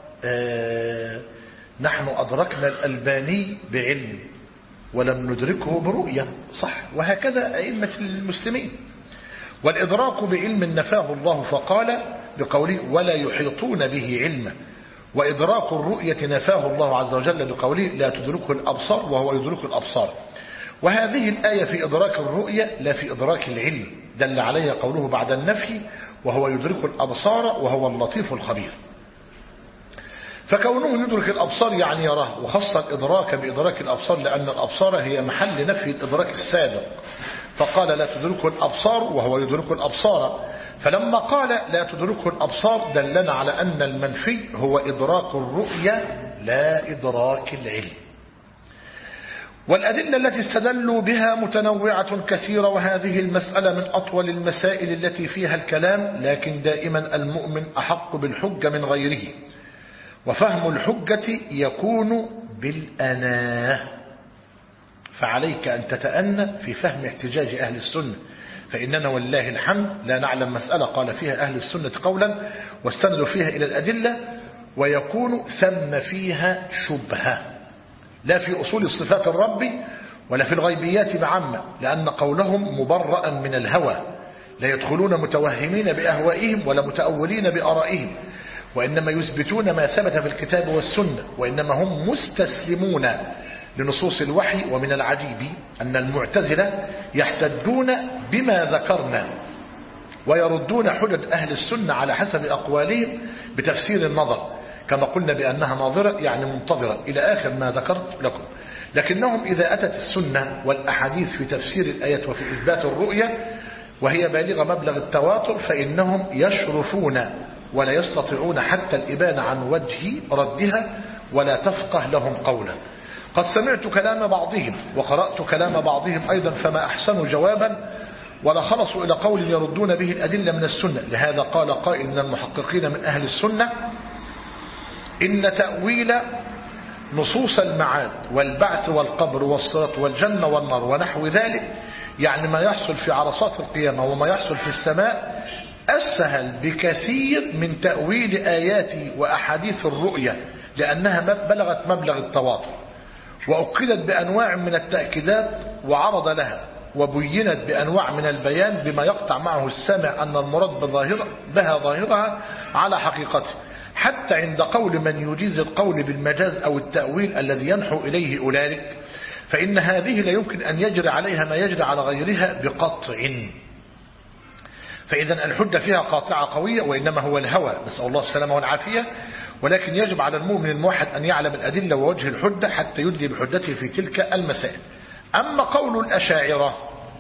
نحن أدركنا الألباني بعلم ولم ندركه برؤية، صح؟ وهكذا أئمة المسلمين. والإدراك بعلم نفاه الله فقال بقوله ولا يحيطون به علما، وإدراك الرؤية نفاه الله عز وجل بقوله لا تدركه الأبصار وهو يدرك الأبصار. وهذه الآية في إدراك الرؤية لا في إدراك العلم، دل عليها قوله بعد النفي وهو يدرك الأبصار وهو اللطيف الخبير. فكونه يدرك الأبصار يعني يراه، وخص الإدراك بإدراك الأبصار لأن الأبصار هي محل نفي الإدراك السابق، فقال لا تدركه الأبصار وهو يدرك الأبصار. فلما قال لا تدركه الأبصار دلنا على أن المنفي هو إدراك الرؤية لا إدراك العلم. والأدلة التي استدلوا بها متنوعة كثيرة، وهذه المسألة من أطول المسائل التي فيها الكلام، لكن دائما المؤمن أحق بالحجة من غيره، وفهم الحجة يكون بالأناه. فعليك أن تتأنى في فهم احتجاج أهل السنة، فإننا والله الحمد لا نعلم مسألة قال فيها أهل السنة قولا واستندوا فيها إلى الأدلة ويكون ثم فيها شبهة، لا في أصول صفات الرب ولا في الغيبيات بعامة، لأن قولهم مبرأ من الهوى، لا يدخلون متوهمين بأهوائهم ولا متأولين بآرائهم، وإنما يثبتون ما ثبت في الكتاب والسنة، وإنما هم مستسلمون لنصوص الوحي. ومن العجيب أن المعتزلة يحتجون بما ذكرنا ويردون حجج أهل السنة على حسب أقوالهم بتفسير النظر، كما قلنا بأنها ناظرة يعني منتظرة إلى آخر ما ذكرت لكم. لكنهم إذا أتت السنة والأحاديث في تفسير الآيات وفي إثبات الرؤية وهي بالغة مبلغ التواتر فإنهم يشرفون ولا يستطيعون حتى الإبانة عن وجه ردها ولا تفقه لهم قولا. قد سمعت كلام بعضهم وقرأت كلام بعضهم أيضا فما أحسنوا جوابا ولا خلصوا إلى قول يردون به الأدلة من السنة. لهذا قال قائل من المحققين من أهل السنة إن تأويل نصوص المعاد والبعث والقبر والصراط والجنة والنار ونحو ذلك، يعني ما يحصل في عرصات القيامة وما يحصل في السماء، أسهل بكثير من تأويل آيات وأحاديث الرؤية، لأنها بلغت مبلغ التواتر وأقيدت بأنواع من التأكيدات وعرض لها وبينت بأنواع من البيان بما يقطع معه السامع أن المراد بها ظاهرها على حقيقته، حتى عند قول من يجيز القول بالمجاز أو التأويل الذي ينحو إليه أولئك، فإن هذه لا يمكن أن يجري عليها ما يجري على غيرها بقطع. فإذا الحجة فيها قاطعة قوية، وإنما هو الهوى، نسأل الله السلامة والعافية. ولكن يجب على المؤمن الموحد أن يعلم الأدلة ووجه الحجة حتى يدلي بحجته في تلك المسائل. أما قول الأشاعرة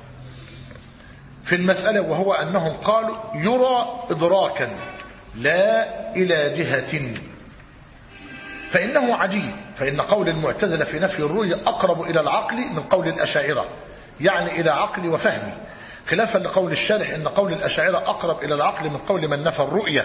في المسألة وهو أنهم قالوا يرى إدراكا لا إلى جهة، فإنه عجيب، فإن قول المعتزلة في نفي الرؤية أقرب إلى العقل من قول الأشاعرة، يعني إلى عقل وفهم، خلافا لقول الشارح إن قول الأشاعرة أقرب إلى العقل من قول من نفى الرؤية.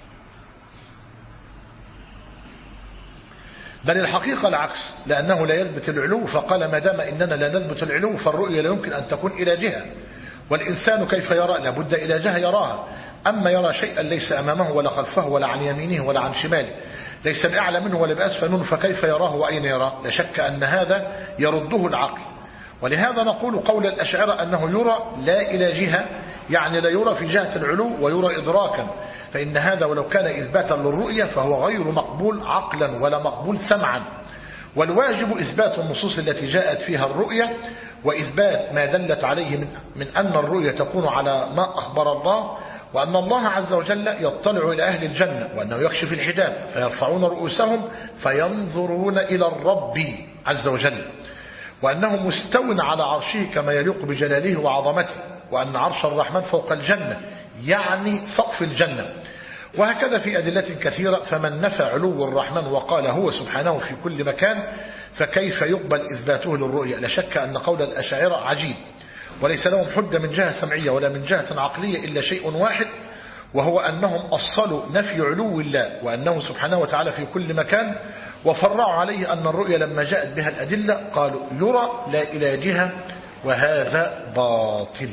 بل الحقيقة العكس، لأنه لا يثبت العلو، فقال ما دام إننا لا نثبت العلو فالرؤية لا يمكن أن تكون إلى جهة، والإنسان كيف يرى؟ لابد إلى جهة يراها. أما يرى شيئا ليس أمامه ولا خلفه ولا عن يمينه ولا عن شماله، ليس بأعلى منه ولا بأسفل منه، فكيف يراه وأين يراه؟ لا شك أن هذا يرده العقل. ولهذا نقول قول الأشاعرة أنه يرى لا إلى جهة، يعني لا يرى في جهة العلو ويرى إدراكا، فإن هذا ولو كان إثباتا للرؤية فهو غير مقبول عقلا ولا مقبول سمعا. والواجب إثبات النصوص التي جاءت فيها الرؤية وإثبات ما دلت عليه من أن الرؤية تكون على ما أخبر الله، وأن الله عز وجل يطلع إلى أهل الجنة، وأنه يكشف الحجاب فيرفعون رؤوسهم فينظرون إلى الرب عز وجل، وأنه مستو على عرشه كما يليق بجلاله وعظمته، وأن عرش الرحمن فوق الجنة يعني سقف الجنة، وهكذا في أدلة كثيرة. فمن نفى علو الرحمن وقال هو سبحانه في كل مكان فكيف يقبل إثباته للرؤية؟ لا شك أن قول الأشاعرة عجيب، وليس لهم حجة من جهة سمعية ولا من جهة عقلية إلا شيء واحد، وهو أنهم أصلوا نفي علو الله وأنه سبحانه وتعالى في كل مكان، وفرعوا عليه أن الرؤية لما جاءت بها الأدلة قالوا يرى لا إلى جهة، وهذا باطل.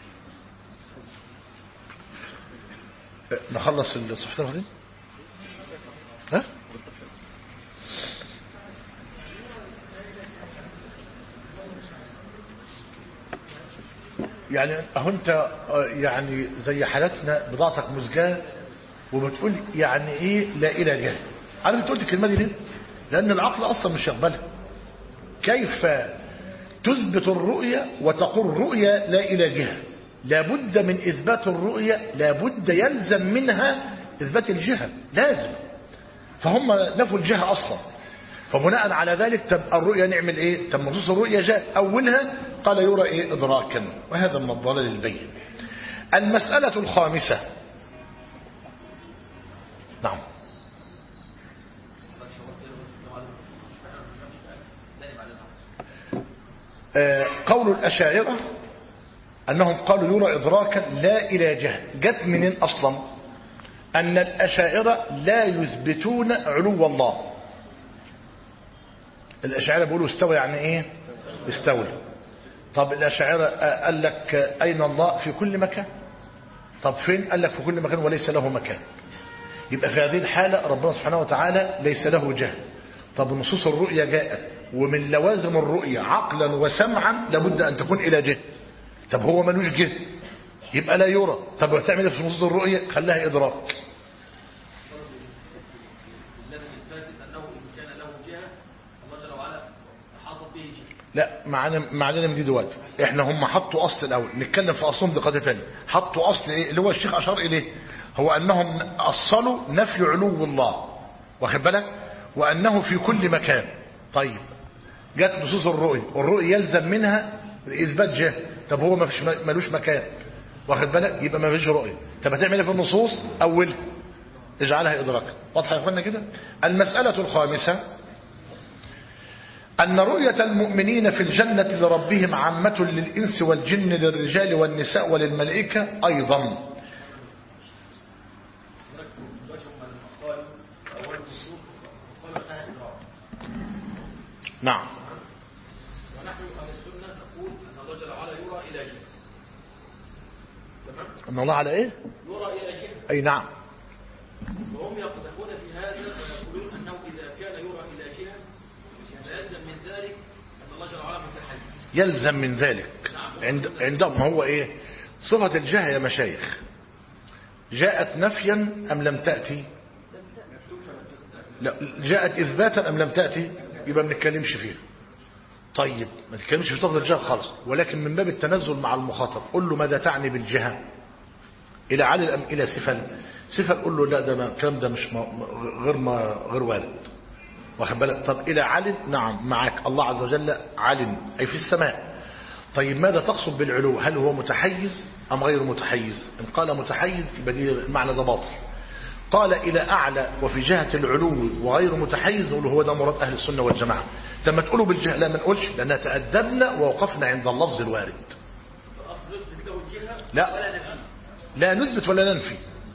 نخلص الصفحة دي؟ ها؟ يعني أهو أنت يعني زي حالتنا بضاعتك مزجاة وبتقول يعني إيه لا إلى جهة. عارف أنت قلت الكلمة دي ليه؟ لأن العقل أصلا مش يقبلها. كيف تثبت الرؤية وتقول رؤية لا إلى جهة؟ لابد من إثبات الرؤية، لابد يلزم منها إثبات الجهة، لازم. فهم نفوا الجهة أصلا، فبناء على ذلك تبقى الرؤية نعمل إيه؟ تم نصوص الرؤية جاء أولها قال يرى إيه؟ إدراكا، وهذا من الضلال البين. المسألة الخامسة. نعم. قول الأشاعرة أنهم قالوا يرى إدراكا لا إلى جهة، جت منين أصلا؟ أن الأشاعرة لا يثبتون علو الله. الأشاعرة بيقولوا استوى يعني إيه؟ استولى. طب الأشاعرة قال لك أين الله؟ في كل مكان. طب فين؟ قال لك في كل مكان وليس له مكان. يبقى في هذه الحالة ربنا سبحانه وتعالى ليس له جهة. طب نصوص الرؤية جاءت، ومن لوازم الرؤية عقلا وسمعا لابد أن تكون إلى جهة. طب هو ملوش جهة يبقى لا يرى. طب هتعمل في نصوص الرؤية؟ خلاها إدراك. لا معلنا من دي دلوقتي. احنا هم حطوا اصل الاول، نتكلم في اصلهم دي قضيه ثانيه. حطوا اصل ايه اللي هو الشيخ اشار اليه، هو انهم اصلوا نفي علو الله، واخد بالك، وانه في كل مكان. طيب جت نصوص الرؤيه، والرؤيه يلزم منها اثبات جهه. طب هو ملوش مكان، واخد بالك، يبقى ما فيش رؤيه. طب هتعمل ايه في النصوص؟ اولها اجعلها ادراكا. واضحه يا اخوانا كده؟ المساله الخامسه أن رؤية المؤمنين في الجنة لربهم عامة للإنس والجن للرجال والنساء وللملائكة أيضا. نعم. ونحن أهل السنة نقول أن الله جل وعلا يرى إلى جهة. تمام؟ أن الله على إيه؟ يرى إلى جهة. أي نعم. وهم يقذفون في هذا ويقولون أنه إذا كان يرى إلى جهة يلزم من ذلك أن الله جل وعلا متحيز. يلزم من ذلك عندهم هو إيه؟ صفة الجهة يا مشايخ جاءت نفيا أم لم تأتي؟ لا جاءت إثباتا أم لم تأتي؟ يبقى ما نتكلمش فيها. طيب ما تتكلمش في صفة الجهة خالص، ولكن من باب التنزل مع المخاطب قل له ماذا تعني بالجهة؟ إلى علل أم إلى سفل؟ سفل قل له لا ده الكلام ده مش غير وارد، واخد بالك. طب إلى علن؟ نعم معك، الله عز وجل علن أي في السماء. طيب ماذا تقصد بالعلو؟ هل هو متحيز أم غير متحيز؟ إن قال متحيز يبقى دي المعنى ده باطل. قال إلى أعلى وفي جهة العلو وغير متحيز نقول هو ده مراد أهل السنة والجماعة. لما تقولوا بالجهة لا ما نقولش، لأننا تأدبنا ووقفنا عند اللفظ الوارد. لا نثبت ولا ننفي.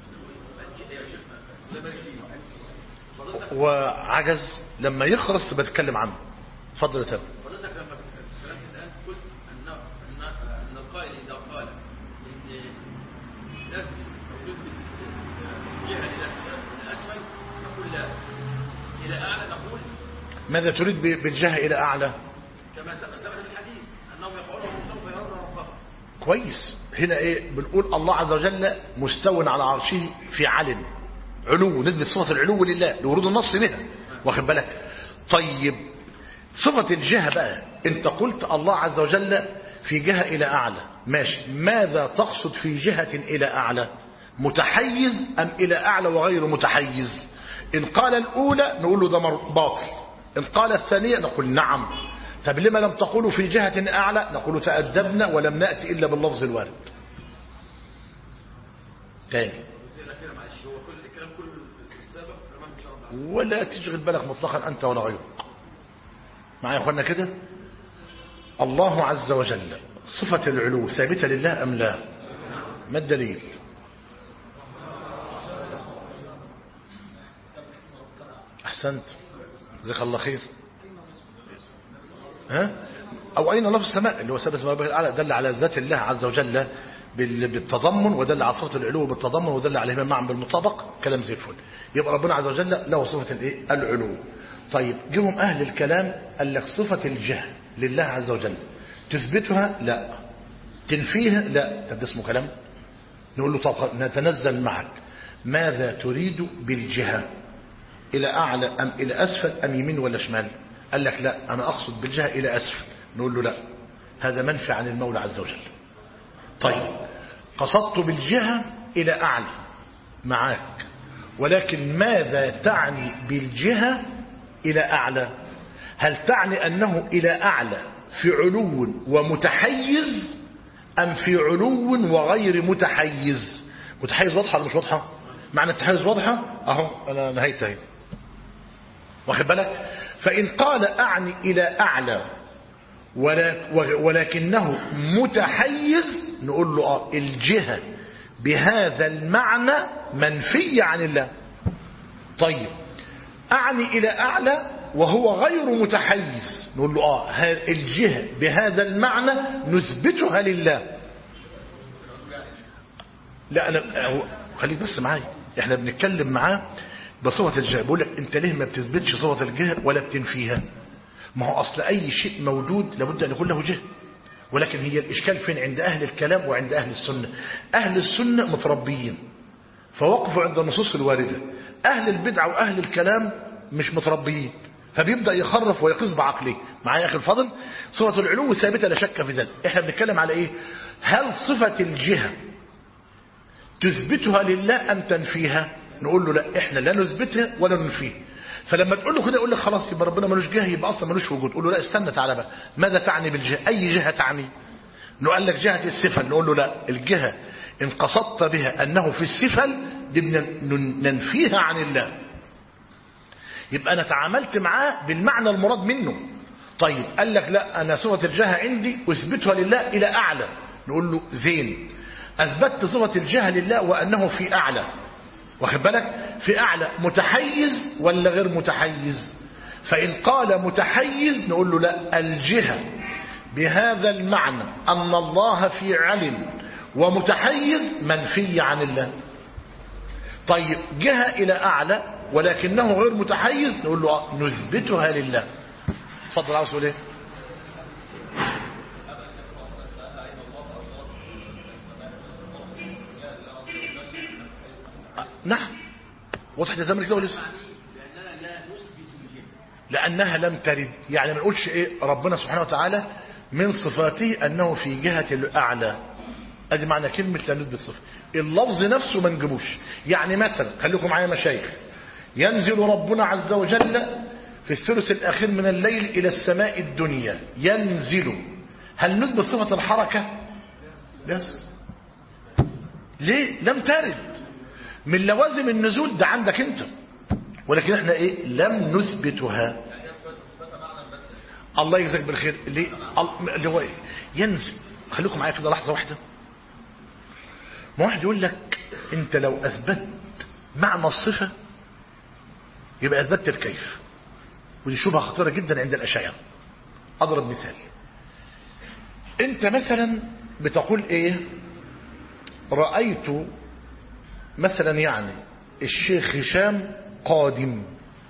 وعجز لما يخرس تبقى تتكلم عنه. اتفضل يا تامر. حضرتك لما كلامك الان قلت ان القائل اذا قال ان لازم الجهه الى الاسفل نقول لا، الى اعلى نقول ماذا تريد بالجهه الى اعلى؟ كما ثبت في الحديث انهم يقولون سوف يرون ربهم. كويس. هنا ايه بنقول؟ الله عز وجل مستو على عرشه في علن، علو، نثبت صفة العلو لله لورود النص بها، واخد بالك. طيب صفة الجهة بقى انت قلت الله عز وجل في جهة الى اعلى، ماشي، ماذا تقصد في جهة الى اعلى؟ متحيز ام الى اعلى وغير متحيز؟ ان قال الاولى نقول له ده باطل، ان قال الثانية نقول نعم. طب لما لم تقولوا في جهة اعلى؟ نقول تأدبنا ولم نأتي الا باللفظ الوارد. تاني ولا تشغل بالك مطلقا أنت ولا غيرك. معايا يا أخوانا كده؟ الله عز وجل صفة العلو ثابتة لله أم لا؟ ما الدليل؟ أحسنت جزاك الله خير. ها؟ أو أين الله في السماء اللي هو ثابت ما به الأعلى، دل على ذات الله عز وجل بالتضمن، ودل على صفة العلو بالتضمن، ودل عليهما معا بالمطابق. كلام زي الفل. يبقى ربنا عز وجل له صفة الايه؟ العلو. طيب جيهم أهل الكلام قال لك صفة الجهة لله عز وجل تثبتها؟ لا. تنفيها؟ لا. طب ده اسمه كلام؟ نقول له طب نتنزل معك، ماذا تريد بالجهة؟ إلى أعلى أم إلى أسفل أم يمين ولا شمال؟ قال لك لا أنا أقصد بالجهة إلى أسفل. نقول له لا، هذا منفي عن المولى عز وجل. طيب قصدت بالجهة إلى أعلى معاك، ولكن ماذا تعني بالجهة إلى أعلى؟ هل تعني أنه إلى أعلى في علو ومتحيز أم في علو وغير متحيز؟ متحيز واضحة ولا مش واضحة؟ معنى التحيز واضحة أهو أنا نهيت اهي، واخد بالك. فإن قال أعني إلى أعلى ولكنه متحيز نقول له الجهة بهذا المعنى منفية عن الله. طيب أعني إلى أعلى وهو غير متحيز نقول له الجهة بهذا المعنى نثبتها لله. لا أنا خليك بس معايا، احنا بنتكلم معاه بصفة الجهة. بقول لك انت ليه ما بتثبتش صفة الجهة ولا بتنفيها؟ ما هو اصل اي شيء موجود لابد ان يكون له جهة، ولكن هي الاشكال فين؟ عند اهل الكلام وعند اهل السنة. اهل السنة متربيين فوقفوا عند النصوص الواردة، اهل البدع واهل الكلام مش متربيين فبيبدأ يخرف ويقيس بعقله. معايا يا اخي الفضل؟ صفة العلو ثابتة لا شك في ذلك. احنا بنتكلم على ايه؟ هل صفة الجهة تثبتها لله ام تنفيها؟ نقول له لا، احنا لا نثبتها ولا ننفيها. فلما تقول له كده يقول لك خلاص يبقى ربنا ملوش جهه، يبقى اصلا ملوش وجود. قول له لا استنى تعالى بقى، ماذا تعني بالجهه؟ اي جهه تعني؟ نقول لك جهه السفل، نقول له لا، الجهه ان قصدت بها انه في السفل دي ننفيها عن الله، يبقى انا تعاملت معاه بالمعنى المراد منه. طيب قال لك لا انا صفه الجهه عندي اثبتها لله الى اعلى، نقول له زين، اثبتت صفه الجهه لله وانه في اعلى، واخد بالك؟ في اعلى متحيز ولا غير متحيز؟ فان قال متحيز نقول له لا، الجهه بهذا المعنى ان الله في علم ومتحيز منفي عن الله. طيب جهه الى اعلى ولكنه غير متحيز، نقول له نثبتها لله. اتفضل. عاوز تقول ايه؟ نعم وضحت الزمن كده ولسه؟ لأنها لم ترد. يعني ما نقولش ايه ربنا سبحانه وتعالى من صفاته أنه في جهة الأعلى، ادي معنى كلمة لا نثبت صفة. اللفظ نفسه ما نجيبوش. يعني مثلا خليكم معايا مشايخ، ينزل ربنا عز وجل في الثلث الأخير من الليل إلى السماء الدنيا، ينزل، هل نثبت صفة الحركة؟ بس ليه؟ لم ترد. من لوازم النزول ده عندك انت، ولكن احنا ايه لم نثبتها. الله يجزاك بالخير. ليه؟ اللي هو ينزل. خليكم معايا كده لحظة واحدة. ما واحد يقول لك انت لو اثبت معنى الصفة يبقى اثبتت الكيف، ودي شبهة خطيرة جدا عند الاشاعرة. اضرب مثال، انت مثلا بتقول ايه؟ رأيت مثلا يعني الشيخ هشام قادم،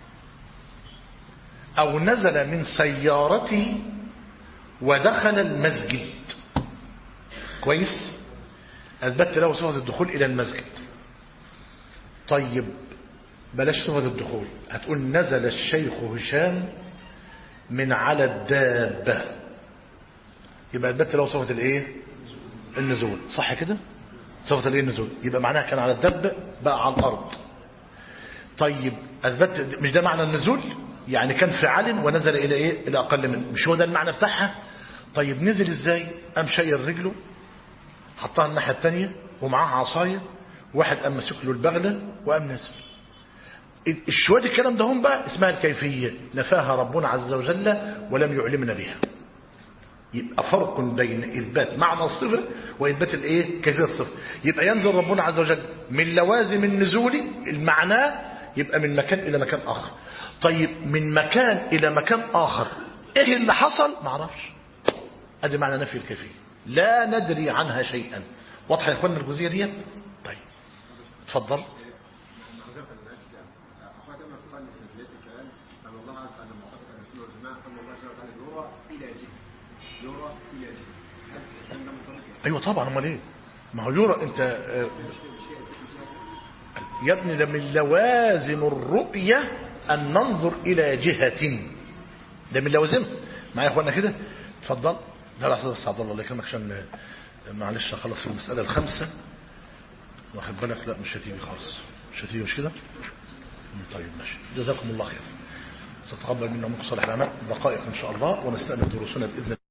او نزل من سيارته ودخل المسجد. كويس؟ اثبتت له صفة الدخول الى المسجد. طيب بلاش صفة الدخول، هتقول نزل الشيخ هشام من على الدابة، يبقى اثبتت له صفة الايه؟ النزول. صح كده؟ صفة الايه؟ النزول. يبقى معناها كان على الدابة بقى على الارض. طيب اثبت مش ده معنى النزول؟ يعني كان في عال ونزل الى ايه؟ الى اقل منه. مش هو ده المعنى بتاعها؟ طيب نزل ازاي؟ قام شايل رجله حطها الناحيه الثانيه ومعاه عصايه، واحد قام ماسك له البغله وقام نازل. شويه الكلام ده هم بقى اسمها الكيفيه، نفاها ربنا عز وجل ولم يعلمنا بها. يبقى فرق بين اثبات معنى الصفه واثبات الايه؟ كيفيه الصفه. يبقى ينزل ربنا عز وجل من لوازم النزول المعنى، يبقى من مكان الى مكان اخر. طيب من مكان الى مكان اخر ايه اللي حصل؟ ما اعرفش. ادي معنى نفي الكيفيه، لا ندري عنها شيئا. واضحه يا اخوانا الجزئيه ديت؟ طيب اتفضل. ايوه طبعا، امال ايه؟ ما هو يرى انت يا ابني ده من لوازم الرؤيه ان ننظر الى جهه، ده من لوازمها. معايا يا اخوانا كده؟ اتفضل. لا لحظه بس عبد الله يكرمك عشان معلش اخلص المساله الخامسه، واخد بالك؟ لا مش هتيجي خالص، مش هتيجي، مش كده؟ طيب ماشي، جزاكم الله خير. ستتقبل منا ومنكم صالح الاعمال. دقائق ان شاء الله ونستأنف دروسنا باذن الله.